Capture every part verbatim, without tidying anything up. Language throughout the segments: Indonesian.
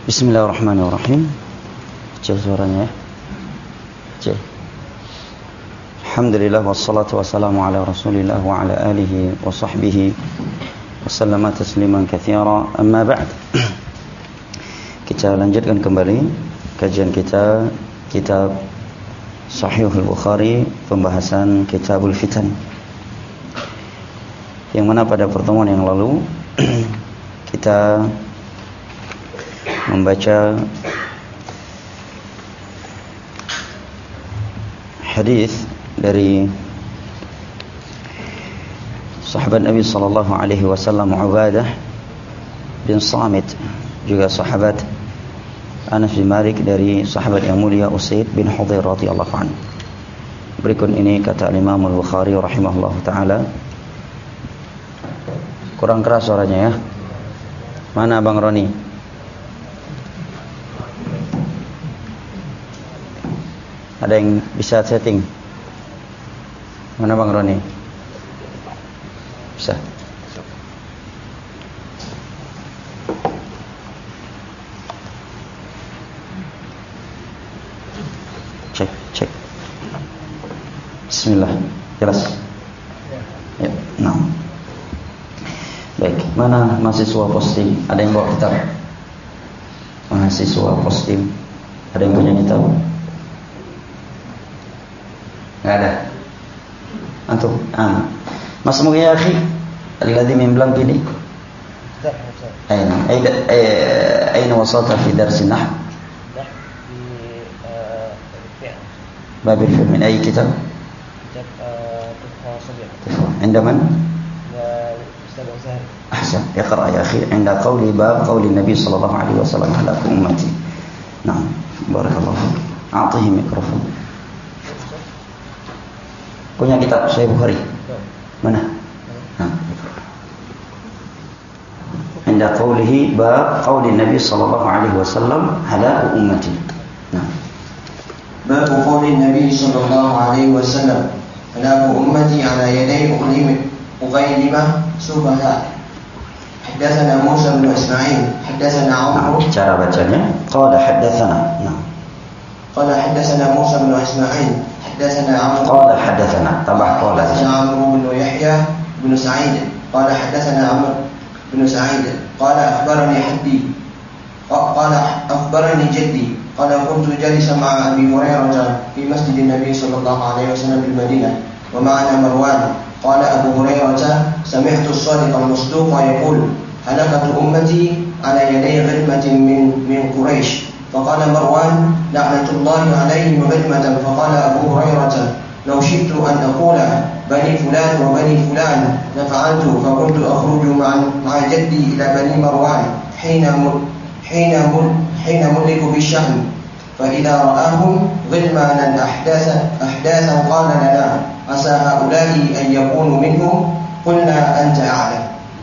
Bismillahirrahmanirrahim. Kecil suaranya ya. Kecil. Alhamdulillah wassalatu wassalamu ala Rasulillah wa ala alihi wa sahbihi wa sallama tasliman katsira. Amma ba'd. Kita lanjutkan kembali kajian kita kitab Sahihul Bukhari, pembahasan Kitabul Fitan. Yang mana pada pertemuan yang lalu kita membaca hadis dari sahabat Nabi sallallahu alaihi wasallam Ubadah bin Samit, juga sahabat Anas bin Malik dari sahabat yang mulia Usaid bin Hudzair radhiyallahu anhu. Berikut ini kata Imam Al-Bukhari rahimahullahu taala. Kurang keras suaranya ya. Mana Bang Roni? Ada yang bisa setting? Mana Bang Roni? Bisa. Cek, cek. Bismillah. Jelas? Ya. Nah. Baik, mana mahasiswa posting? Ada yang bawa kitab? Mahasiswa posting. Ada yang punya kitab? Enggak ada. Antum, ah. Masmu ya akhi, alladhi min blank ini. Aina, aina aina wasalta fi dars nahw? باب الفعل من أي كتاب؟ كتاب طفحة صغيرة. عند من؟ أستاذ أزهر. أحسن. اقرأ يا أخي عند قول باب قول النبي صلى الله عليه وسلم على أمتي. نعم. بارك الله فيك. أعطيه ميكروفون. Punya kitab Sahih Bukhari? Mana? Nah. عند قوله باب قول النبي صلى الله عليه وسلم على أمتي. نعم. باب قول النبي صلى الله عليه وسلم هلاك أمتي على يدي أغيلبة سبهاء. حدثنا موسى بن إسماعيل حدثنا عمرو. Cara bacanya قال حدثنا. Nah. قال حدثنا موسى بن إسماعيل حدثنا عمرو. قال حدثنا tambah قال. حدثنا عمرو بن يحيى بن سعيد قال حدثنا عمرو بن سعيد قال أخبرني حدي قال أخبرني جدي قال كنت جالسا مع أبي هريرة في مسجد النبي صلى الله عليه وسلم بالمدينة ومعنا مروان قال أبو هريرة سمعت الصادق المصدوق يقول هلكت أمتي على يدي غلمة من من قريش فقال مروان لعنة الله عليهم غلمة فقال أبو هريرة لو شئت أن أقول بني فلان وبني فلان لفعلت فكنت أخرج مع مع جدي إلى بني مروان حين حين حين ملك بالشهم فإذا رآهم غلمانا أحداثا أحداثا قال لنا عسى هؤلاء أن يكونوا منهم قلنا أنت أعلم.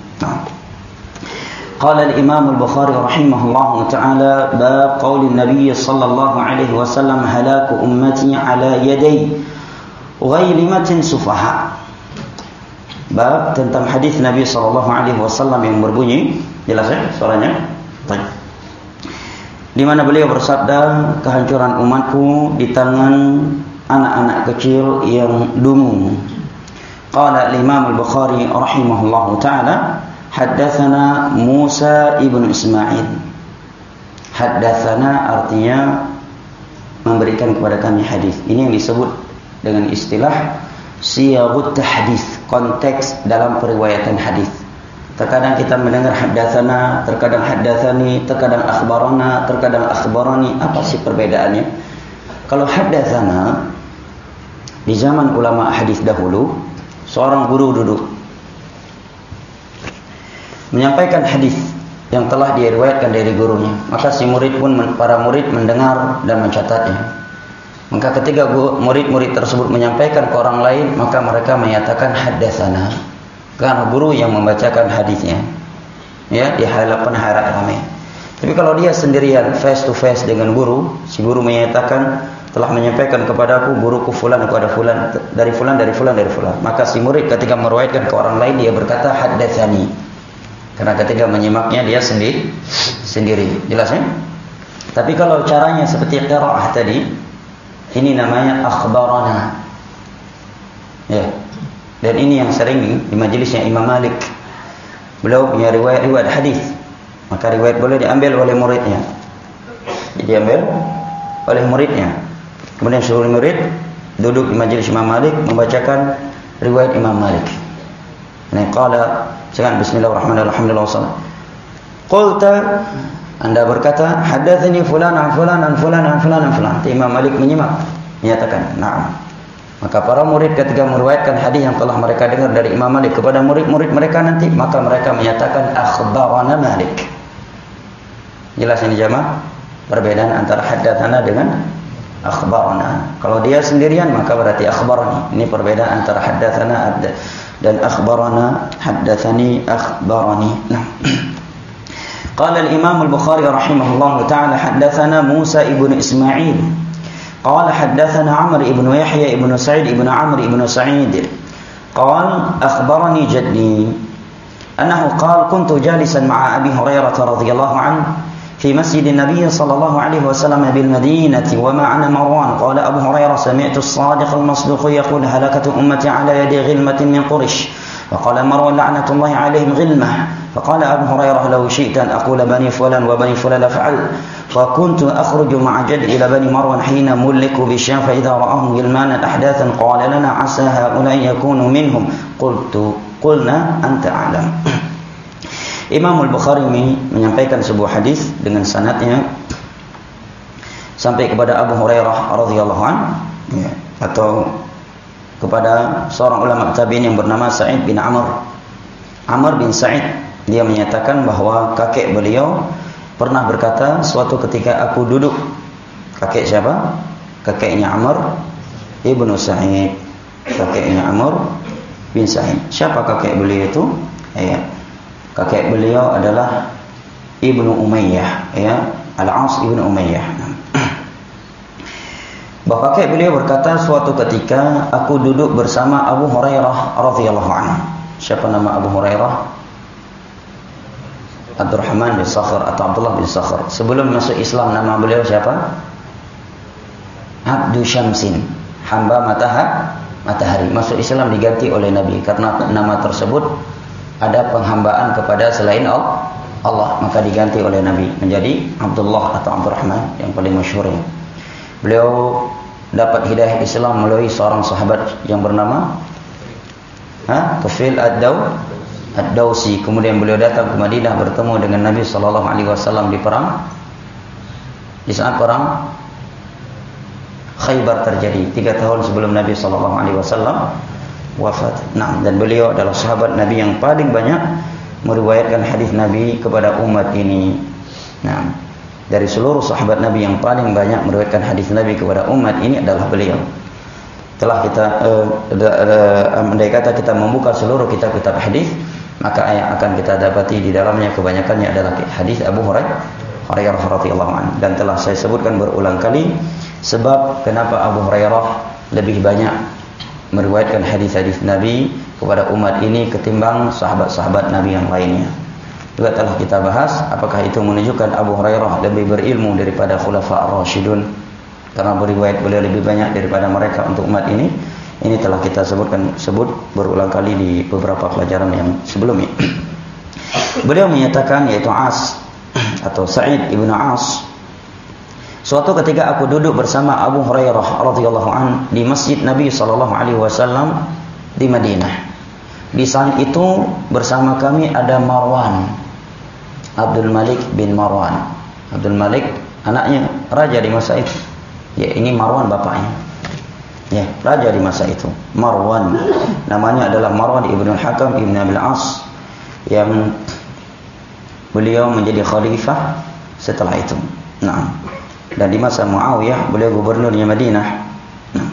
قال الإمام البخاري رحمه الله تعالى باب قول النبي صلى الله عليه وسلم هلاك أمتي على يدي غيلمة سفهاء. Bab tentang hadis Nabi sallallahu alaihi wasallam yang berbunyi, jelas ya suaranya? Baik. Di mana beliau bersabda, kehancuran umatku di tangan anak-anak kecil yang dungu. Qala al-Imam al-Bukhari rahimahullahu taala, haddatsana Musa ibn Ismail. Haddatsana artinya memberikan kepada kami hadis. Ini yang disebut dengan istilah siyaghut tahdits, konteks dalam periwayatan hadis. Terkadang kita mendengar haddatsana, terkadang haddatsani, terkadang akhbarana, terkadang akhbarani. Apa sih perbedaannya? Kalau haddatsana di zaman ulama hadis dahulu, seorang guru duduk menyampaikan hadis yang telah diriwayatkan dari gurunya, maka si murid pun para murid mendengar dan mencatatnya. Maka ketika murid-murid tersebut menyampaikan ke orang lain, maka mereka menyatakan haddatsana, karena guru yang membacakan hadisnya, ya, di hadapan halayak ramai. Tapi kalau dia sendirian face to face dengan guru, si guru menyatakan telah menyampaikan kepadaku guruku fulan kepada fulan dari fulan dari fulan dari fulan, maka si murid ketika meriwayatkan ke orang lain dia berkata haddatsani, karena ketika menyimaknya dia sendiri sendiri. Jelas ya? Tapi kalau caranya seperti qiraah tadi, ini namanya akhbarana. Ya. Dan ini yang sering di majelisnya Imam Malik. Beliau punya riwayat-riwayat hadis. Maka riwayat boleh diambil oleh muridnya. Diambil oleh muridnya. Kemudian seluruh murid duduk di majelis Imam Malik membacakan riwayat Imam Malik. Ini qala, sekarang bismillahirrahmanirrahim, alhamdulillah wassalam. Qulta, Anda berkata, hadatsani fulan an fulan an fulan an fulan an fulan. Imam Malik menyimak, menyatakan, "Na'am." Maka para murid ketika meriwayatkan hadis yang telah mereka dengar dari Imam Malik kepada murid-murid mereka nanti, maka mereka menyatakan akhbarana Malik. Jelas ini jamaah? Perbedaan antara haddatsana dengan akhbarana. Kalau dia sendirian maka berarti akhbarani. Ini perbedaan antara haddatsana dan akhbarana. Haddatsani, akhbarani. Nah. Qala al-Imam al-Bukhari rahimahullah ta'ala haddatsana Musa ibn Ismail. Qala haddatsana Amr ibn Yahya ibn Sa'id ibn Amr ibn Sa'id. Qala akhbarani jaddi annahu qala kuntu jalisan ma'a Abi Hurairah radhiyallahu anhu في مسجد النبي صلى الله عليه وسلم بالمدينة ومعنا مروان. قال أبو هريرة سمعت الصادق المصدوق يقول هلكت أمتي على يد غلمة من قريش. وقال مروان لعنة الله عليهم غلمة. فقال أبو هريرة لو شئت أن أقول بني فلان وبني فلان لفعل. فكنت أخرج مع جد إلى بني مروان حين ملك بالشام فإذا رآهم غلمانا أحداثا قال لنا عسى هؤلاء يكونوا منهم. قلت قلنا أنت أعلم. Imam Al-Bukhari menyampaikan sebuah hadis dengan sanadnya sampai kepada Abu Hurairah radhiyallahu anhu, ya, atau kepada seorang ulama tabi'in yang bernama Sa'id bin Amr. Amr bin Sa'id, dia menyatakan bahwa kakek beliau pernah berkata suatu ketika aku duduk. Kakek siapa? Kakeknya Amr ibnu Sa'id. Kakeknya Amr bin Sa'id. Siapa kakek beliau itu? Ya. Kakek beliau adalah Ibnu Umayyah, ya, Al-As Ibnu Umayyah. Bahwa kakek beliau berkata suatu ketika aku duduk bersama Abu Hurairah radhiyallahu anhu. Siapa nama Abu Hurairah? Abdurrahman bin Sakhr atau Abdullah bin Sakhr. Sebelum masuk Islam nama beliau siapa? Abdu Syamsin, hamba matahari. Matahari. Masuk Islam diganti oleh Nabi karena nama tersebut ada penghambaan kepada selain Allah, maka diganti oleh Nabi menjadi Abdullah atau Abdurrahman yang paling masyhur. Beliau dapat hidayah Islam melalui seorang sahabat yang bernama ha? Tufail ad-Daw ad-Dawsi. Kemudian beliau datang ke Madinah bertemu dengan Nabi sallallahu alaihi wasallam di perang di saat perang Khaybar terjadi tiga tahun sebelum Nabi sallallahu alaihi wasallam wafat. Nah, dan beliau adalah sahabat Nabi yang paling banyak meriwayatkan hadis Nabi kepada umat ini. Nah, dari seluruh sahabat Nabi yang paling banyak meriwayatkan hadis Nabi kepada umat ini adalah beliau. Telah kita uh, uh, andai kata kita membuka seluruh kitab-kitab hadis, maka yang akan kita dapati di dalamnya kebanyakannya adalah hadis Abu Hurairah radhiyallahu anhu. Dan telah saya sebutkan berulang kali sebab kenapa Abu Hurairah lebih banyak meriwayatkan hadis-hadis Nabi kepada umat ini ketimbang sahabat-sahabat Nabi yang lainnya. Juga telah kita bahas apakah itu menunjukkan Abu Hurairah lebih berilmu daripada Khulafa ar-Rasyidun karena beriwayat beliau lebih banyak daripada mereka untuk umat ini. Ini telah kita sebutkan sebut berulang kali di beberapa pelajaran yang sebelumnya. Beliau menyatakan, yaitu As atau Sa'id ibn As, suatu ketika aku duduk bersama Abu Hurairah radhiyallahu anhu di masjid Nabi sallallahu alaihi wasallam di Madinah. Di saat itu bersama kami ada Marwan, Abdul Malik bin Marwan. Abdul Malik anaknya raja di masa itu. Ya, ini Marwan bapaknya. Ya, raja di masa itu. Marwan. Namanya adalah Marwan ibn al-Hakam ibn Abil As yang beliau menjadi khalifah setelah itu. Nah, dan di masa Muawiyah beliau gubernurnya Madinah. Nah.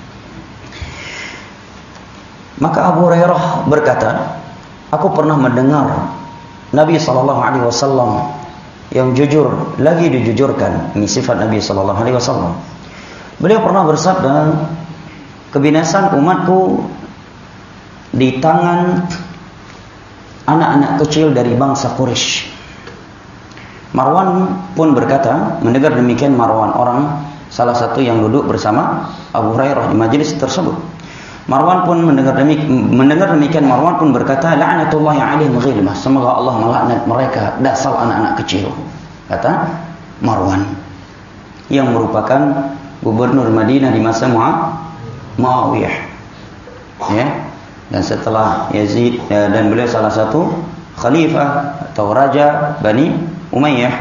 Maka Abu Hurairah berkata, aku pernah mendengar Nabi sallallahu alaihi wasallam yang jujur lagi dijujurkan. Ini sifat Nabi sallallahu alaihi wasallam. Beliau pernah bersabda, kebinasan umatku di tangan anak-anak kecil dari bangsa Quraisy. Marwan pun berkata, mendengar demikian Marwan, orang salah satu yang duduk bersama Abu Hurairah di majelis tersebut. Marwan pun mendengar demikian, mendengar demikian Marwan pun berkata, la'natullahi 'alaihim ghilmah, semoga Allah melaknat mereka dasar anak-anak kecil. Kata Marwan yang merupakan gubernur Madinah di masa Muawiyah. Ya. Dan setelah Yazid ya, dan beliau salah satu khalifah atau raja Bani Umayyah.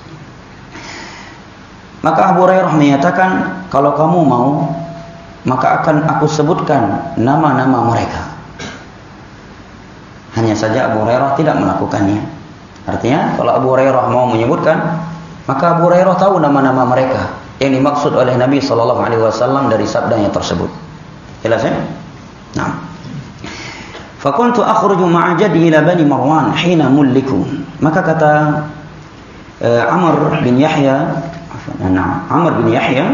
Maka Abu Hurairah menyatakan, kalau kamu mau, maka akan aku sebutkan nama-nama mereka. Hanya saja Abu Hurairah tidak melakukannya. Artinya, kalau Abu Hurairah mau menyebutkan, maka Abu Hurairah tahu nama-nama mereka yang dimaksud oleh Nabi Shallallahu Alaihi Wasallam dari sabdanya tersebut. Jelas ya? Nah. Fakuntu akhruju ma'a jaddi ila Bani Marwan hina mulliku. Maka kata uh, Amr bin Yahya, nah, Amr bin Yahya,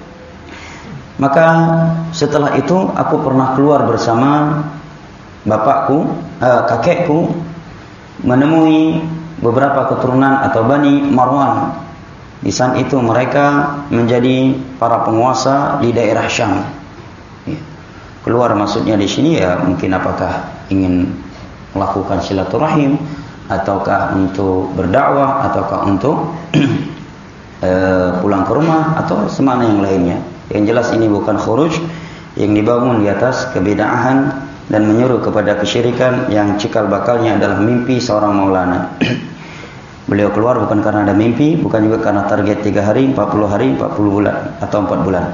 maka setelah itu aku pernah keluar bersama bapakku, uh, kakekku, menemui beberapa keturunan atau Bani Marwan. Di saat itu mereka menjadi para penguasa di daerah Syam. Ya. Keluar maksudnya di sini ya mungkin apakah ingin melakukan silaturahim, ataukah untuk berdakwah, ataukah untuk e, pulang ke rumah, atau semana yang lainnya. Yang jelas ini bukan khuruj yang dibangun di atas kebid'ahan dan menyuruh kepada kesyirikan yang cikal bakalnya adalah mimpi seorang maulana. Beliau keluar bukan karena ada mimpi, bukan juga karena target tiga hari, empat puluh hari, empat puluh bulan atau empat bulan.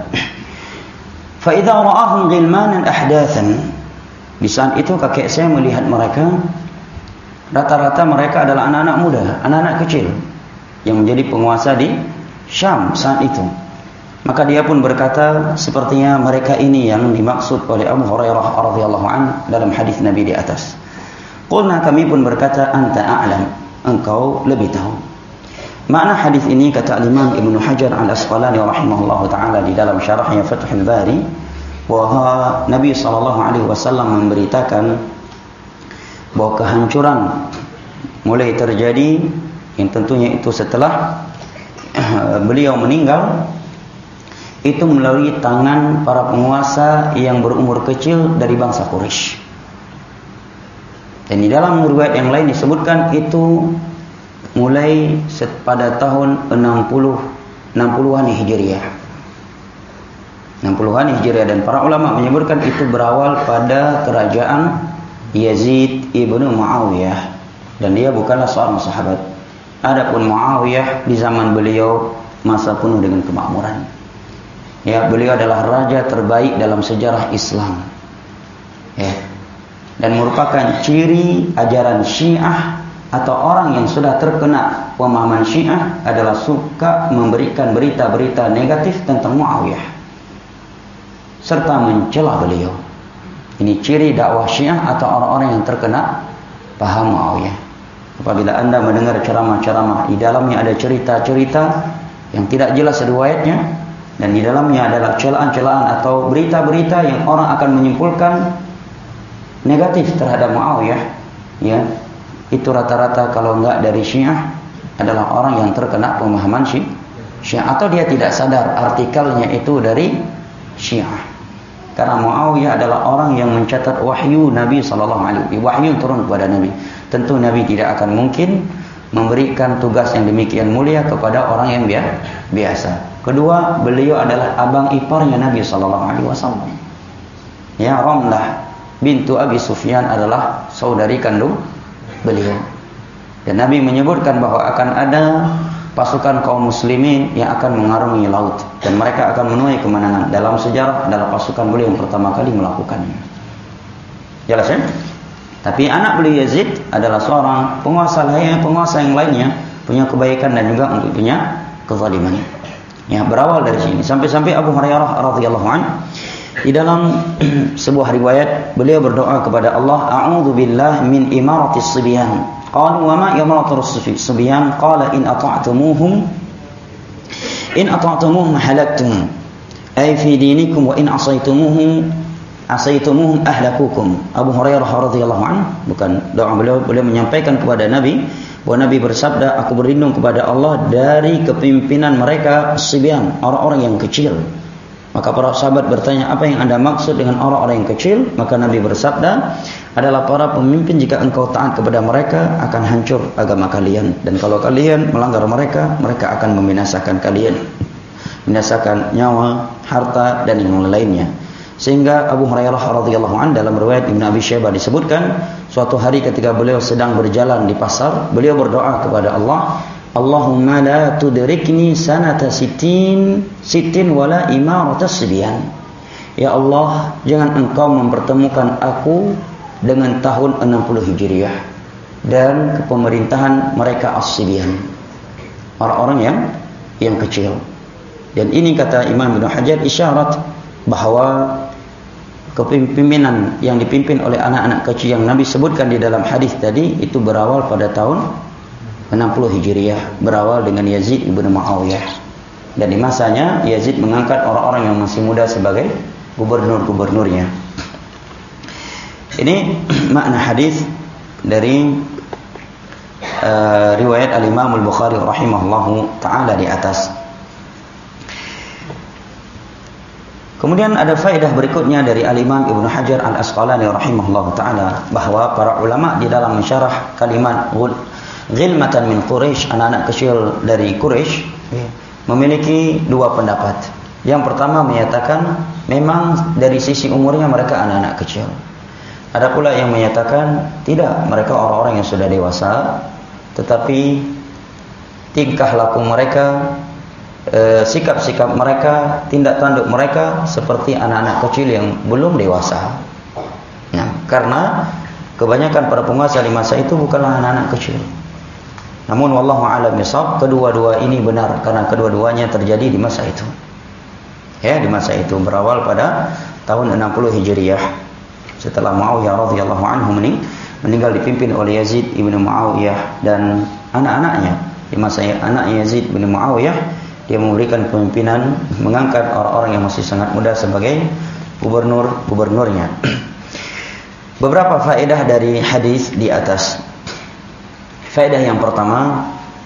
Fa idza ra'ahum ghilmanan ahdatsan. Di saat itu kakek saya melihat mereka, rata-rata mereka adalah anak-anak muda, anak-anak kecil yang menjadi penguasa di Syam saat itu. Maka dia pun berkata, sepertinya mereka ini yang dimaksud oleh Abu Hurairah radhiyallahu anhu dalam hadis Nabi di atas. Qulna, kami pun berkata, anta a'lam, engkau lebih tahu. Makna hadis ini kata Imam Ibnu Hajar Al-Asqalani rahimahullahu taala di dalam syarahnya Fathul Bari, bahwa Nabi sallallahu alaihi wasallam memberitakan bahwa kehancuran mulai terjadi, yang tentunya itu setelah beliau meninggal, itu melalui tangan para penguasa yang berumur kecil dari bangsa Quraisy. Dan di dalam riwayat yang lain disebutkan itu mulai pada tahun enam puluhan Hijriah. enam puluhan Hijriah, dan para ulama menyebutkan itu berawal pada kerajaan Yazid ibnu Muawiyah, dan dia bukanlah seorang sahabat. Adapun Muawiyah di zaman beliau masa penuh dengan kemakmuran. Ya, beliau adalah raja terbaik dalam sejarah Islam. Ya. Dan merupakan ciri ajaran Syiah atau orang yang sudah terkena pemahaman Syiah adalah suka memberikan berita-berita negatif tentang Muawiyah serta mencela beliau. Ini ciri dakwah Syiah atau orang-orang yang terkena paham Muawiyah. Apabila Anda mendengar ceramah-ceramah, di dalamnya ada cerita-cerita yang tidak jelas riwayatnya, dan di dalamnya adalah celaan-celaan atau berita-berita yang orang akan menyimpulkan negatif terhadap Muawiyah, ya, itu rata-rata kalau enggak dari Syiah adalah orang yang terkena pemahaman Syiah, atau dia tidak sadar artikelnya itu dari Syiah. Karena Muawiyah adalah orang yang mencatat wahyu Nabi sallallahu alaihi wasallam, wahyu turun kepada Nabi. Tentu Nabi tidak akan mungkin memberikan tugas yang demikian mulia kepada orang yang biasa. Kedua, beliau adalah abang iparnya Nabi sallallahu alaihi wasallam. Ya, Ramlah bintu Abi Sufyan adalah saudari kandung beliau. Dan Nabi menyebutkan bahwa akan ada pasukan kaum muslimin yang akan mengarungi laut, dan mereka akan menuai kemenangan. Dalam sejarah adalah pasukan beliau yang pertama kali melakukannya. Jelas ya? Tapi anak beliau Yazid adalah seorang penguasa lainnya, penguasa yang lainnya punya kebaikan dan juga punya kezaliman. Ya, berawal dari sini sampai-sampai Abu Hurairah radhiyallahu anhu di dalam sebuah riwayat beliau berdoa kepada Allah, a'udzu billahi min imaratis sibyan. Qalu wa ma imaratus sibyan? Qala in ata'tumuhum in ata'tumuhum halaktum ay fi dinikum wa in asaitumuhum asaitumuhum ahlakukum. Abu Hurairah radhiyallahu anhu, bukan doa beliau, beliau menyampaikan kepada Nabi Bahwa Nabi bersabda, aku berlindung kepada Allah dari kepimpinan mereka sibyan, orang-orang yang kecil. Maka para sahabat bertanya, apa yang Anda maksud dengan orang-orang yang kecil? Maka Nabi bersabda, adalah para pemimpin, jika engkau taat kepada mereka akan hancur agama kalian, dan kalau kalian melanggar mereka, mereka akan membinasakan kalian, binasakan nyawa, harta, dan yang lainnya. Sehingga Abu Hurairah radhiyallahu anhu dalam riwayat Ibnu Abi Syaibah disebutkan, suatu hari ketika beliau sedang berjalan di pasar, beliau berdoa kepada Allah, Allahumma la tudrikni sanata sitin sitin wala imaratas sibyan. Ya Allah, jangan engkau mempertemukan aku dengan tahun enam puluh Hijriah dan kepemerintahan mereka as-sibyan, orang-orang yang yang kecil. Dan ini kata Imam Ibnu Hajar isyarat bahwa kepemimpinan yang dipimpin oleh anak-anak kecil yang Nabi sebutkan di dalam hadis tadi itu berawal pada tahun enam puluh Hijriah, berawal dengan Yazid ibn Muawiyah. Dan di masanya Yazid mengangkat orang-orang yang masih muda sebagai gubernur-gubernurnya. Ini makna hadis dari uh, riwayat Al-Imam Al-Bukhari rahimahullahu taala di atas. Kemudian ada faedah berikutnya dari Al-Imam Ibnu Hajar Al-Asqalani rahimahullahu taala, bahwa para ulama di dalam mensyarah kalimat ghilmatan min Quraisy, anak-anak kecil dari Quraisy, memiliki dua pendapat. Yang pertama menyatakan memang dari sisi umurnya mereka anak-anak kecil. Ada pula yang menyatakan tidak, mereka orang-orang yang sudah dewasa, tetapi tingkah laku mereka, e, sikap-sikap mereka, tindak tanduk mereka seperti anak-anak kecil yang belum dewasa. Nah, karena kebanyakan para penguasa di masa itu bukanlah anak-anak kecil. Namun wallahu a'lam bishawab, kedua-dua ini benar karena kedua-duanya terjadi di masa itu. Ya, di masa itu berawal pada tahun enam puluh Hijriah. Setelah Muawiyah radhiyallahu anhu meninggal dipimpin oleh Yazid ibn Muawiyah dan anak-anaknya. Di masa anak Yazid ibn Muawiyah, dia memberikan pemimpinan, mengangkat orang-orang yang masih sangat muda sebagai gubernur-gubernurnya. Beberapa faedah dari hadis di atas. Faedah yang pertama,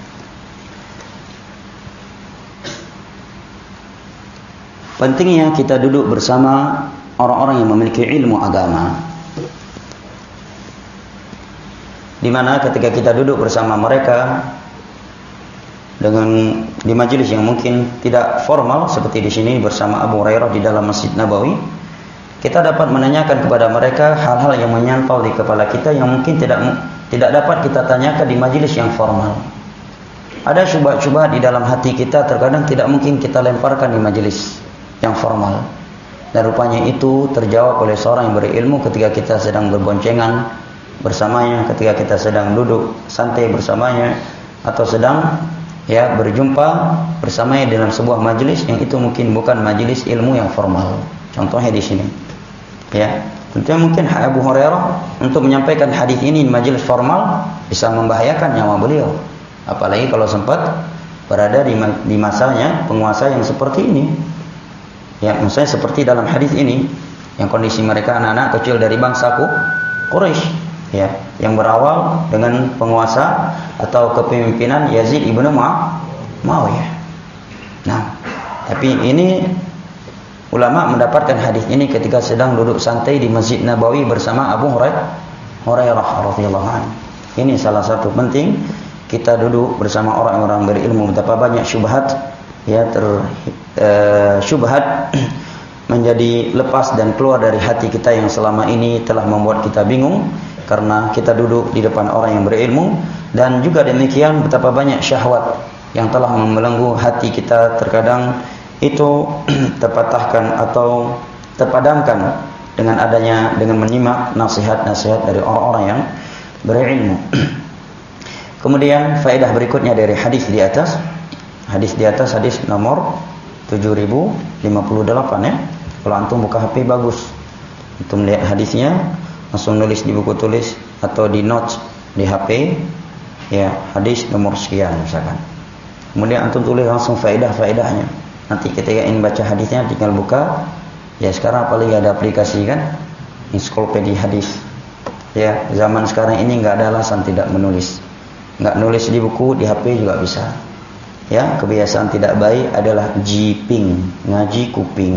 pentingnya kita duduk bersama orang-orang yang memiliki ilmu agama. Di mana ketika kita duduk bersama mereka dengan di majelis yang mungkin tidak formal seperti di sini bersama Abu Hurairah di dalam Masjid Nabawi, kita dapat menanyakan kepada mereka hal-hal yang menyantol di kepala kita yang mungkin tidak tidak dapat kita tanyakan di majelis yang formal. Ada syubhat-syubhat di dalam hati kita terkadang tidak mungkin kita lemparkan di majelis yang formal. Dan rupanya itu terjawab oleh seorang yang berilmu ketika kita sedang berboncengan bersamanya, ketika kita sedang duduk santai bersamanya, atau sedang ya berjumpa bersamanya dalam sebuah majelis yang itu mungkin bukan majelis ilmu yang formal. Contohnya di sini. Ya, tentunya mungkin Abu Hurairah untuk menyampaikan hadis ini di majelis formal bisa membahayakan nyawa beliau. Apalagi kalau sempat berada di, di masanya penguasa yang seperti ini. Ya, misalnya seperti dalam hadis ini, yang kondisi mereka anak-anak kecil dari bangsa Quraisy, ya, yang berawal dengan penguasa atau kepemimpinan Yazid ibnu Muawiyah. Nah, tapi ini ulama mendapatkan hadis ini ketika sedang duduk santai di Masjid Nabawi bersama Abu Hurairah radhiyallahu anhu. Ini salah satu penting kita duduk bersama orang-orang berilmu. Betapa banyak syubhat ya ter e, syubhat menjadi lepas dan keluar dari hati kita yang selama ini telah membuat kita bingung karena kita duduk di depan orang yang berilmu, dan juga demikian betapa banyak syahwat yang telah membelenggu hati kita terkadang itu terpatahkan atau terpadamkan dengan adanya dengan menyimak nasihat-nasihat dari orang-orang yang berilmu. Kemudian faedah berikutnya dari hadis di atas. Hadis di atas hadis nomor tujuh ribu lima puluh delapan ya. Kalau antum buka H P bagus. Antum lihat hadisnya, langsung nulis di buku tulis atau di notes di H P ya, hadis nomor sekian misalkan. Kemudian antum tulis langsung faedah-faedahnya. Nanti ketika ingin baca hadisnya tinggal buka. Ya sekarang apalagi ada aplikasi kan, ensiklopedia hadis. Ya, zaman sekarang ini enggak ada alasan tidak menulis. Nggak nulis di buku, di H P juga bisa. Ya, kebiasaan tidak baik adalah jiping, ngaji kuping.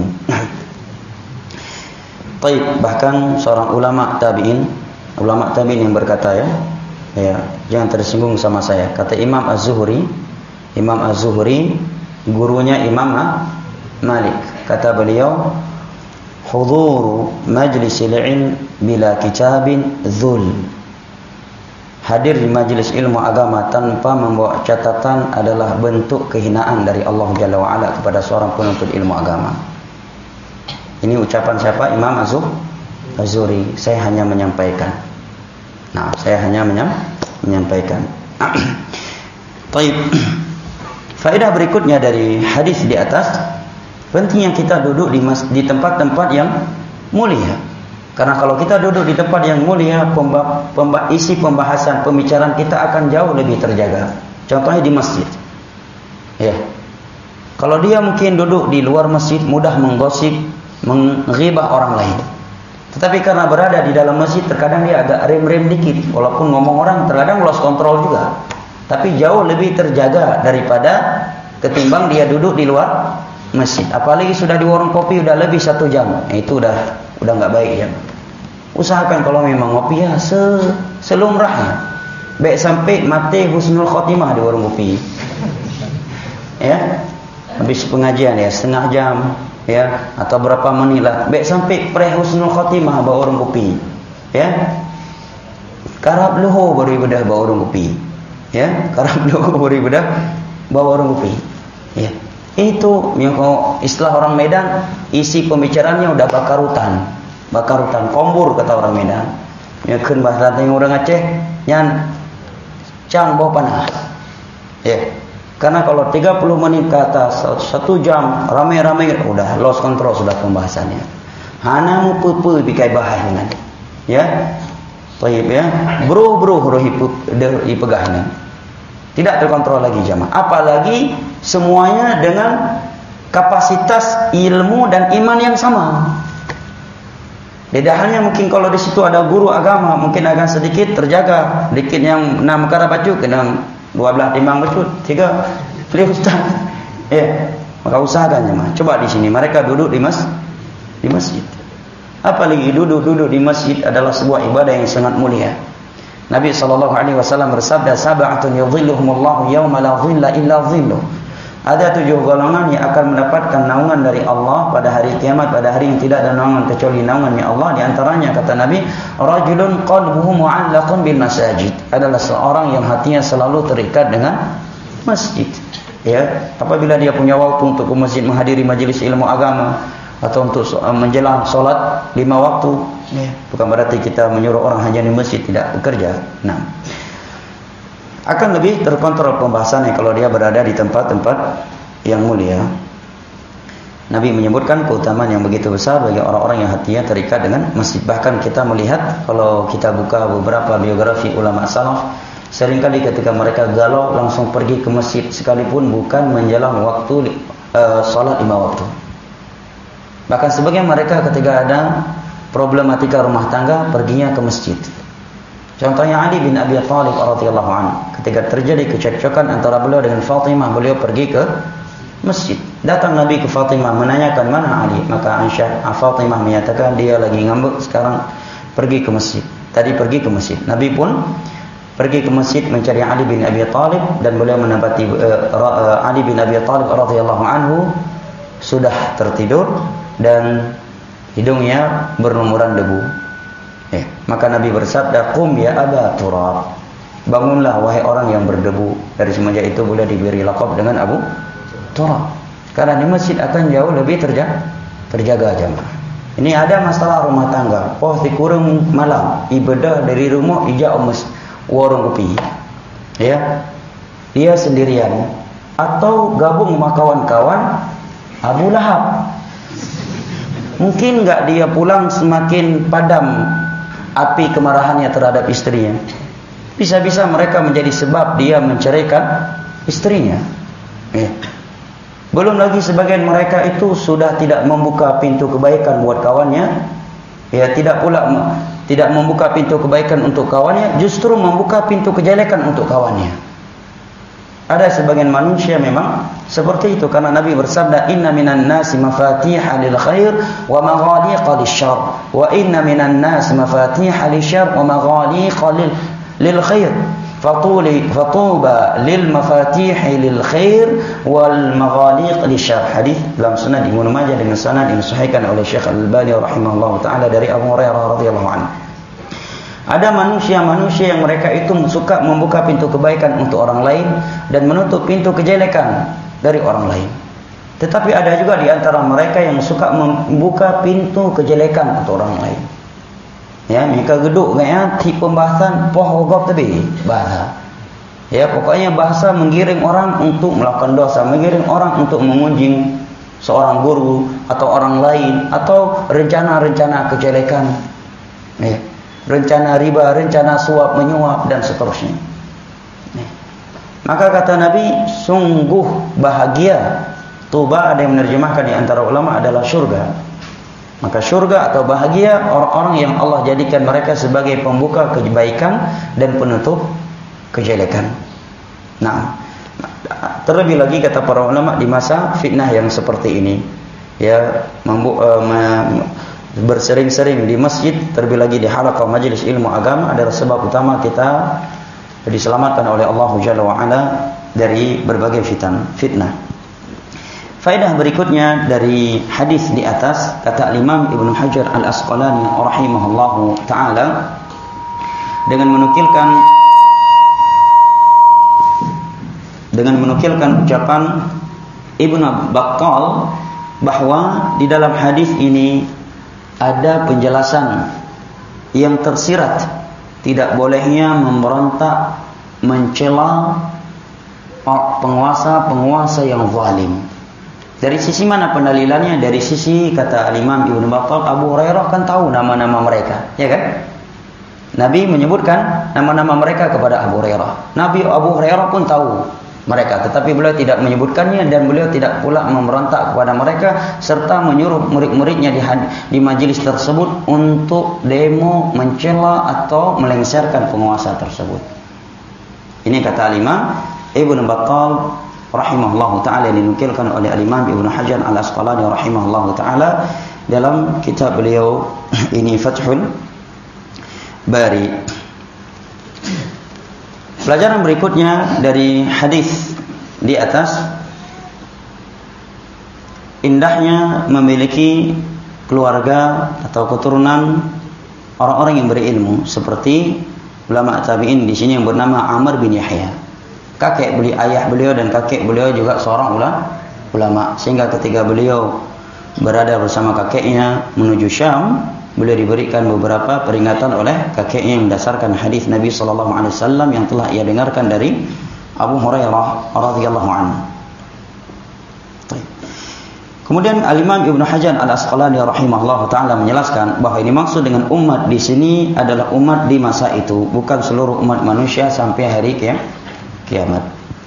Baik, bahkan seorang ulama tabi'in, ulama tabi'in yang berkata ya, ya, jangan tersinggung sama saya. Kata Imam Az-Zuhri, Imam Az-Zuhri gurunya Imam Malik. Kata beliau, hudhuru majlisil ilm bila kitabin dhul. Hadir di majelis ilmu agama tanpa membawa catatan adalah bentuk kehinaan dari Allah Jalla wa'ala kepada seorang penuntut ilmu agama. Ini ucapan siapa? Imam Az-Zuhri. Saya hanya menyampaikan. Nah, saya hanya menyam, menyampaikan. Baik. Faedah berikutnya dari hadis di atas, pentingnya kita duduk di, mas, di tempat-tempat yang mulia. Karena kalau kita duduk di tempat yang mulia, pemba, pemba, isi pembahasan, pembicaraan kita akan jauh lebih terjaga. Contohnya di masjid. Ya. Kalau dia mungkin duduk di luar masjid, mudah menggosip, menghibah orang lain. Tetapi karena berada di dalam masjid, terkadang dia agak rem-rem dikit. Walaupun ngomong orang, terkadang lost control juga. Tapi jauh lebih terjaga daripada ketimbang dia duduk di luar masjid. Apalagi sudah di warung kopi udah lebih satu jam. Itu udah udah nggak baik ya. Usahakan kalau memang ngopi ya se selumrahnya. Baik sampai mati husnul khotimah di warung kopi. Ya. Habis pengajian ya setengah jam ya atau berapa menit lah. Baik sampai pre husnul khotimah bawa warung kopi. Ya. Karab luho baru ibadah bawa warung kopi. Ya, karab luho baru ibadah bawa warung kopi. Ya. Itu yang istilah orang Medan, isi pembicaraannya udah bakar hutan. Bakar hutan, kombur kata orang Medan. Ya keun bahasa teh orang Aceh, nyan cang bawa panah. Ya. Karena kalau tiga puluh menit ke atas, satu jam rame-rame udah lost control sudah pembahasannya. Hana mu peupeui bikai bahaya dengan. Ya. Baik ya. Bro-bro rohipuk ipegahna. Tidak terkontrol lagi jamaah. Apalagi semuanya dengan kapasitas ilmu dan iman yang sama. Beda halnya mungkin kalau di situ ada guru agama, mungkin agak sedikit terjaga. Dikit yang enam kara baju, kena dua belas timbang baju, tiga beliau ustaz. Ya, maka usahakan jemaah. Coba di sini mereka duduk di mas, di masjid. Apalagi duduk-duduk di masjid adalah sebuah ibadah yang sangat mulia. Nabi sallallahu alaihi wasallam bersabda, sab'atun yudhilluhumullahu yawma la dhilla illa dhilluh. Ada tujuh golongan yang akan mendapatkan naungan dari Allah pada hari kiamat, pada hari yang tidak ada naungan kecuali naungannya Allah. Di antaranya kata Nabi, rajulun qalbuhu mu'allaqun bil masajid. Adalah seorang yang hatinya selalu terikat dengan masjid. Ya, apabila dia punya waktu untuk ke masjid menghadiri majelis ilmu agama atau untuk menjelang solat lima waktu, ya, bukan berarti kita menyuruh orang hanya di masjid tidak bekerja. Nah, akan lebih terkontrol pembahasannya kalau dia berada di tempat-tempat yang mulia. Nabi menyebutkan keutamaan yang begitu besar bagi orang-orang yang hatinya terikat dengan masjid. Bahkan kita melihat kalau kita buka beberapa biografi ulama salaf, seringkali ketika mereka galau langsung pergi ke masjid sekalipun bukan menjelang waktu uh, salat lima waktu. Bahkan sebagian mereka ketika ada problematika rumah tangga perginya ke masjid. Contohnya Ali bin Abi Thalib radhiyallahu anhu, ketika terjadi kecekcokan antara beliau dengan Fatimah, beliau pergi ke masjid. Datang Nabi ke Fatimah menanyakan mana Ali, maka Aisyah Fatimah menyatakan dia lagi ngambek sekarang pergi ke masjid. Tadi pergi ke masjid. Nabi pun pergi ke masjid mencari Ali bin Abi Thalib dan beliau mendapati uh, Ali bin Abi Thalib radhiyallahu anhu sudah tertidur dan hidungnya berlumuran debu. Eh, maka Nabi bersabda, "Qum ya Aba Turab." Bangunlah wahai orang yang berdebu. Dari semenjak itu boleh diberi lakab dengan Abu Turab. Karena di masjid akan jauh lebih terjaga, terjaga jamaah. Ini ada masalah rumah tangga. Oh, dikurang malam ibadah dari rumah ija omes warung kopi. Ya. Dia sendirian atau gabung sama kawan-kawan Abu Lahab. Mungkin enggak dia pulang semakin padam api kemarahannya terhadap istrinya. Bisa-bisa mereka menjadi sebab dia menceraikan istrinya. Ya. Belum lagi sebagian mereka itu sudah tidak membuka pintu kebaikan buat kawannya. Ya, tidak pula tidak membuka pintu kebaikan untuk kawannya, justru membuka pintu kejelekan untuk kawannya. Ada sebagian manusia memang seperti itu, karena Nabi bersabda, inna minan nasi mafatiha lil khair wa maghaliqa lisyarr, wa inna minan nasi mafatiha lisyarr wa maghaliqa lil lil khair. Fatuli fatuba lil mafatihi lil khair wal maghaliq lisyarr. Hadis dalam Sunan Ibnu Majah dengan sanad yang disahihkan oleh Syekh Al-Albani rahimahullahu taala dari Abu Hurairah radhiyallahu anhu. Ada manusia-manusia yang mereka itu suka membuka pintu kebaikan untuk orang lain dan menutup pintu kejelekan dari orang lain. Tetapi ada juga di antara mereka yang suka membuka pintu kejelekan untuk orang lain. Ya, mereka geduk kayaknya di pembahasan pohogop tadi bahasa. Ya, pokoknya bahasa menggiring orang untuk melakukan dosa, menggiring orang untuk mengunjing seorang guru atau orang lain, atau rencana-rencana kejelekan. Ya, rencana riba, rencana suap menyuap dan seterusnya. Ya. Maka kata Nabi, sungguh bahagia. Tuba ada yang menerjemahkan di antara ulama adalah surga. Maka surga atau bahagia orang-orang yang Allah jadikan mereka sebagai pembuka kebaikan dan penutup kejelekan. Nah, terlebih lagi kata para ulama di masa fitnah yang seperti ini, ya, membu- uh, me- bersering-sering di masjid, terlebih lagi di halaqah majelis ilmu agama adalah sebab utama kita diselamatkan oleh Allah Jalla wa Ala dari berbagai fitan, fitnah. Faedah berikutnya dari hadis di atas, kata Imam Ibnu Hajar Al-Asqalani rahimahullahu taala dengan menukilkan dengan menukilkan ucapan Ibnu Battal bahwa di dalam hadis ini ada penjelasan yang tersirat tidak bolehnya memberontak, mencela penguasa-penguasa yang zalim. Dari sisi mana pendalilannya? Dari sisi kata Imam Ibnu Battal, Abu Hurairah kan tahu nama-nama mereka, ya kan? Nabi menyebutkan nama-nama mereka kepada Abu Hurairah. Nabi Abu Hurairah pun tahu mereka, tetapi beliau tidak menyebutkannya dan beliau tidak pula memberontak kepada mereka serta menyuruh murid-muridnya di, di majelis tersebut untuk demo, mencela atau melengsarkan penguasa tersebut. Ini kata Imam Ibnu Battal rahimahullahu ta'ala yang dinukilkan oleh Imam Ibnu Hajar Al-Asqalani rahimahullahu ta'ala dalam kitab beliau ini Fathul Bari. Pelajaran berikutnya dari hadis di atas, indahnya memiliki keluarga atau keturunan orang-orang yang berilmu seperti ulama tabi'in di sini yang bernama Amr bin Yahya. Kakek beli ayah beliau dan kakek beliau juga seorang ulama, sehingga ketika beliau berada bersama kakeknya menuju Syam, beliau diberikan beberapa peringatan oleh kakeknya yang berdasarkan hadis Nabi sallallahu alaihi wasallam yang telah ia dengarkan dari Abu Hurairah radhiyallahu anhu. Kemudian Al-Imam Ibnu Hajar Al-Asqalani rahimahullahu taala menjelaskan bahwa ini maksud dengan umat di sini adalah umat di masa itu, bukan seluruh umat manusia sampai hari kiamat.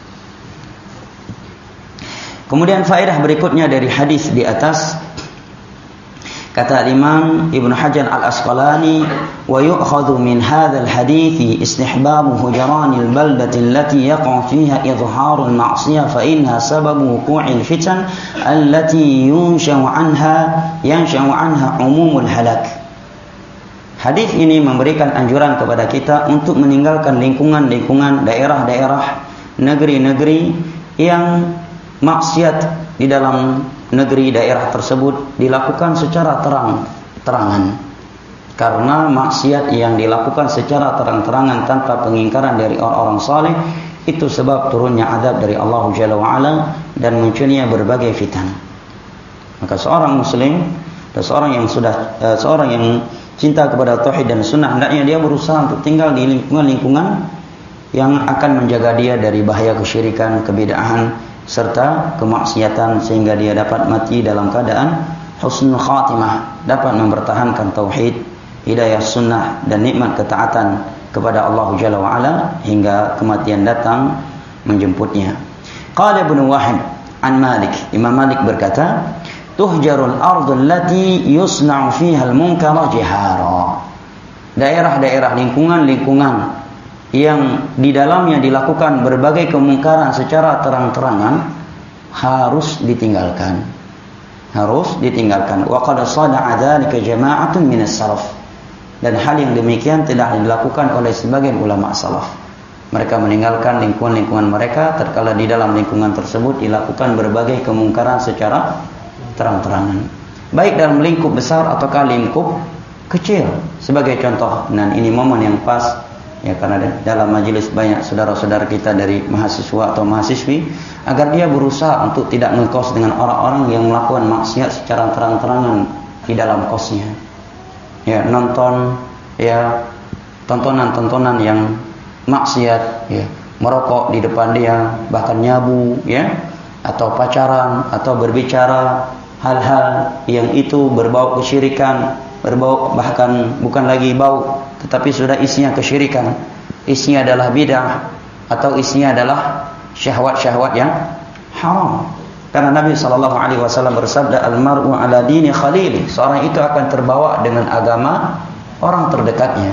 Kemudian faedah berikutnya dari hadis di atas, kata Imam Ibnu Hajar Al-Asqalani, wa yu'khadhu min hadzal hadithi istihbabu hujranil baldati allati yaqa'u fiha idharul ma'siyah fa innaha sababu wuqu'il fitan allati yunsha'u anha yansha'u anha umumul halak. Hadis ini memberikan anjuran kepada kita untuk meninggalkan lingkungan-lingkungan, daerah-daerah, negeri-negeri yang maksiat di dalam negeri daerah tersebut dilakukan secara terang-terangan. Karena maksiat yang dilakukan secara terang-terangan tanpa pengingkaran dari orang-orang saleh itu sebab turunnya azab dari Allah Jalla wa Ala dan munculnya berbagai fitan. Maka seorang muslim dan seorang yang sudah uh, seorang yang cinta kepada tauhid dan sunnah, hendaknya dia berusaha untuk tinggal di lingkungan-lingkungan yang akan menjaga dia dari bahaya kesyirikan, kebid'ahan serta kemaksiatan, sehingga dia dapat mati dalam keadaan husnul khatimah, dapat mempertahankan tauhid, hidayah sunnah dan nikmat ketaatan kepada Allah Jalla wa Ala hingga kematian datang menjemputnya. Qala Ibnu Wahib an Malik, Imam Malik berkata, tuhjarul ardul lati yusna'u fiha al-munkara jihara. daerah-daerah, lingkungan-lingkungan yang di dalamnya dilakukan berbagai kemungkaran secara terang-terangan harus ditinggalkan. Harus ditinggalkan. Wa qad sada'a dzalika jama'atun minas salaf. Dan hal yang demikian telah dilakukan oleh sebagian ulama salaf. Mereka meninggalkan lingkungan-lingkungan mereka tatkala di dalam lingkungan tersebut dilakukan berbagai kemungkaran secara terang-terangan. Baik dalam lingkup besar ataukah lingkup kecil. Sebagai contoh, dan ini momen yang pas ya, karena dalam majelis banyak saudara-saudara kita dari mahasiswa atau mahasiswi, agar dia berusaha untuk tidak ngekos dengan orang-orang yang melakukan maksiat secara terang-terangan di dalam kosnya. Ya, nonton ya tontonan-tontonan yang maksiat, ya, merokok di depan dia, bahkan nyabu, ya, atau pacaran, atau berbicara hal-hal yang itu berbau kesyirikan, berbau bahkan bukan lagi bau, tetapi sudah isinya kesyirikan, isinya adalah bid'ah, atau isinya adalah syahwat-syahwat yang haram. Karena Nabi sallallahu alaihi wasallam bersabda, "Al-mar'u 'ala dini khalili." Seorang itu akan terbawa dengan agama orang terdekatnya.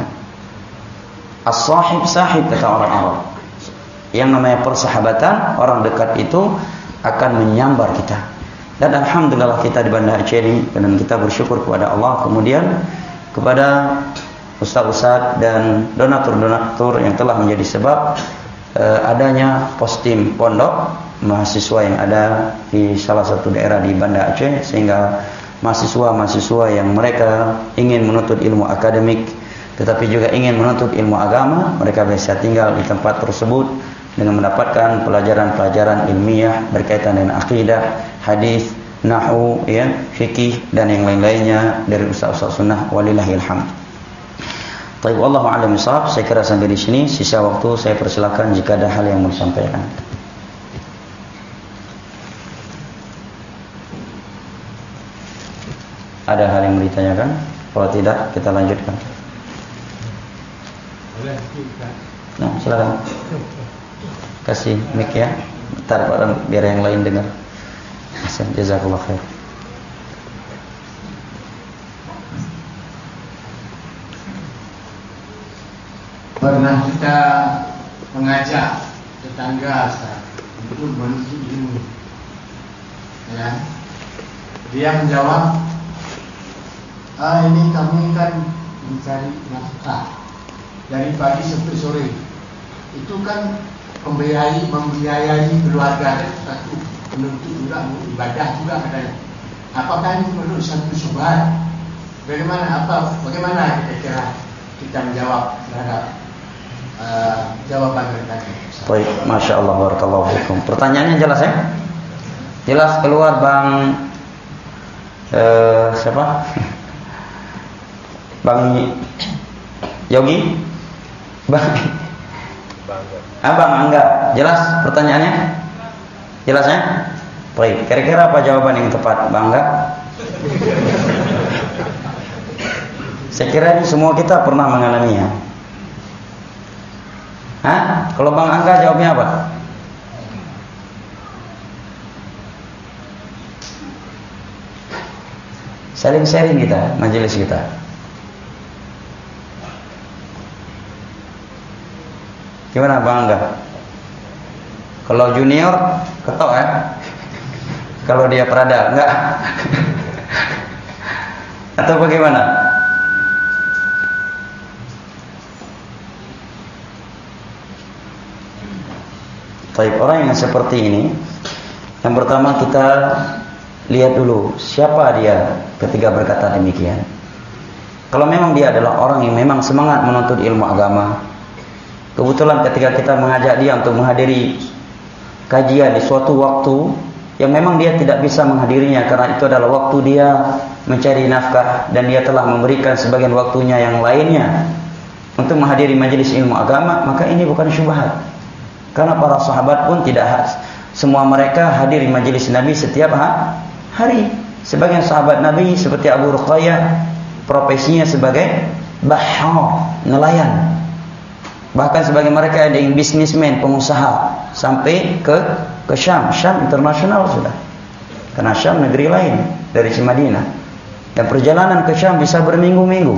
As-sahib sahib, kata orang Arab. Yang namanya persahabatan, orang dekat itu akan menyambar kita. Dan alhamdulillah kita di Banda Aceh ini, dan kita bersyukur kepada Allah, kemudian kepada ustaz-ustaz dan donatur-donatur yang telah menjadi sebab eh, adanya postim pondok mahasiswa yang ada di salah satu daerah di Banda Aceh, sehingga mahasiswa-mahasiswa yang mereka ingin menuntut ilmu akademik tetapi juga ingin menuntut ilmu agama, mereka bisa tinggal di tempat tersebut dengan mendapatkan pelajaran-pelajaran ilmiah berkaitan dengan akidah, hadis, nahwu, ya, fikih dan yang lain-lainnya dari ustaz-ustaz sunnah, walillahil hamd. Baik, wallahu a'lam bishawab. Saya kira sampai di sini. Sisa waktu saya persilakan jika ada hal yang mau disampaikan. Ada hal yang mau ditanyakan? Kalau tidak, kita lanjutkan. Nah, silakan. Kasih mic ya. Bentar biar yang lain dengar. Jazakallah khair. Pernah kita mengajak tetangga untuk menuntut ilmu, ya. Dia menjawab, ah ini kami kan mencari nafkah dari pagi sampai sore. Itu kan membiayai membiayai keluarga, satu menuntut juga, ibadah juga katanya. Apakah ini menurut satu syubhat? Bagaimana apa? Bagaimana kira-kira kita menjawab terhadap uh, jawaban tadi? Baik, masya Allah, barakallahu fikum. Pertanyaannya jelas ya? Jelas keluar Bang uh, siapa? Bang Yogi? Bang Abang Angga, jelas pertanyaannya? Jelas ya? Baik, kira-kira apa jawaban yang tepat, Bang Angga? Saya kira ini semua kita pernah mengalaminya. Hah? Kalau Bang Angga jawabnya apa? Saling sharing kita, majelis kita. Gimana Bang Angga? Kalau junior ketok ya. Kalau dia perada enggak? Atau bagaimana? Baik, orang yang seperti ini, yang pertama kita lihat dulu siapa dia ketika berkata demikian. Kalau memang dia adalah orang yang memang semangat menuntut ilmu agama, kebetulan ketika kita mengajak dia untuk menghadiri kajian di suatu waktu yang memang dia tidak bisa menghadirinya karena itu adalah waktu dia mencari nafkah dan dia telah memberikan sebagian waktunya yang lainnya untuk menghadiri majelis ilmu agama, maka ini bukan syubhat. Karena para sahabat pun tidak semua mereka hadir di majelis Nabi setiap hari. Sebagian sahabat Nabi seperti Abu Ruqayyah profesinya sebagai bahar, nelayan. Bahkan sebagian mereka ada yang bisnismen, pengusaha, sampai ke ke Syam, Syam internasional sudah. Karena Syam negeri lain dari Madinah. Dan perjalanan ke Syam bisa berminggu-minggu.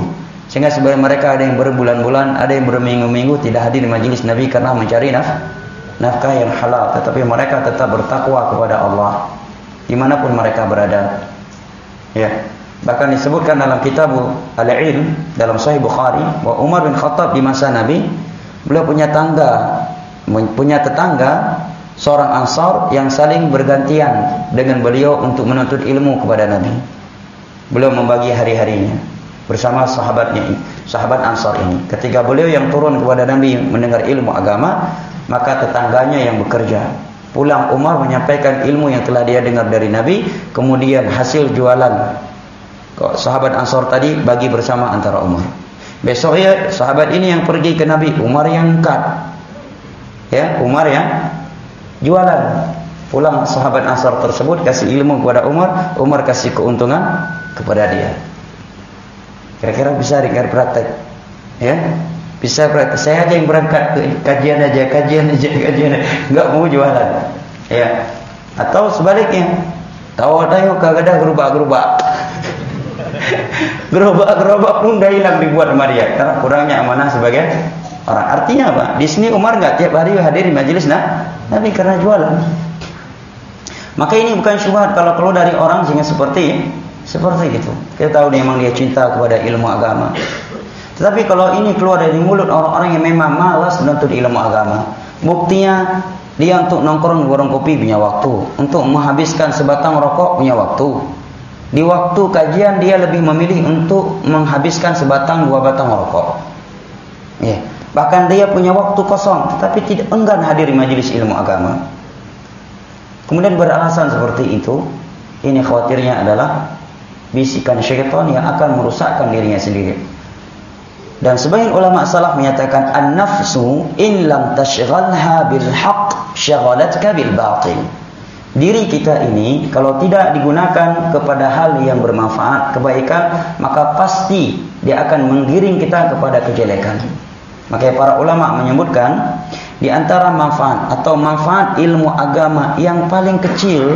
Sehingga sebagian mereka ada yang berbulan-bulan, ada yang berminggu-minggu tidak hadir di majelis Nabi karena mencari naf nafkah yang halal. Tetapi mereka tetap bertakwa kepada Allah dimanapun mereka berada. Ya, bahkan disebutkan dalam kitab Al-Ilm dalam Sahih Bukhari bahwa Umar bin Khattab di masa Nabi, beliau punya tangga, punya tetangga seorang Ansar yang saling bergantian dengan beliau untuk menuntut ilmu kepada Nabi. Beliau membagi hari-harinya bersama sahabatnya, sahabat Ansar ini. Ketika beliau yang turun kepada Nabi mendengar ilmu agama, maka tetangganya yang bekerja. Pulang Umar menyampaikan ilmu yang telah dia dengar dari Nabi, kemudian hasil jualan sahabat Ansar tadi bagi bersama antara Umar. Besoknya sahabat ini yang pergi ke Nabi, Umar yang cut. Ya, Umar yang jualan. Pulang sahabat Ansar tersebut kasih ilmu kepada Umar, Umar kasih keuntungan kepada dia. Kira-kira bisa dengar praktek, ya? Bisa praktek. Saya aja yang berangkat ke kajian aja, kajian aja, kajian aja. Enggak mau jualan, ya? Atau sebaliknya, tahu tahu kagak gerubak-gerubak, gerobak-gerobak pun dah hilang dibuat sama dia karena kurangnya amanah sebagai orang. Artinya apa? Di sini Umar enggak tiap hari hadir di majelis nah, Nabi karena jualan. Maka ini bukan syubhat kalau keluar dari orang sehingga seperti seperti itu. Kita tahu dia memang dia cinta kepada ilmu agama. Tetapi kalau ini keluar dari mulut orang-orang yang memang malas menuntut ilmu agama, buktinya dia untuk nongkrong di warung kopi punya waktu, untuk menghabiskan sebatang rokok punya waktu. Di waktu kajian dia lebih memilih untuk menghabiskan sebatang dua batang rokok. Ya. Bahkan dia punya waktu kosong, tapi tidak enggan hadir di majelis ilmu agama. Kemudian beralasan seperti itu, ini khawatirnya adalah bisikan syaitan yang akan merusakkan dirinya sendiri. Dan sebagian ulama salaf menyatakan an-nafsu in lam tashghalha bil haqq shaghalatka bil batil. Diri kita ini kalau tidak digunakan kepada hal yang bermanfaat, kebaikan, maka pasti dia akan menggiring kita kepada kejelekan. Makanya para ulama menyebutkan di antara manfaat atau manfaat ilmu agama yang paling kecil,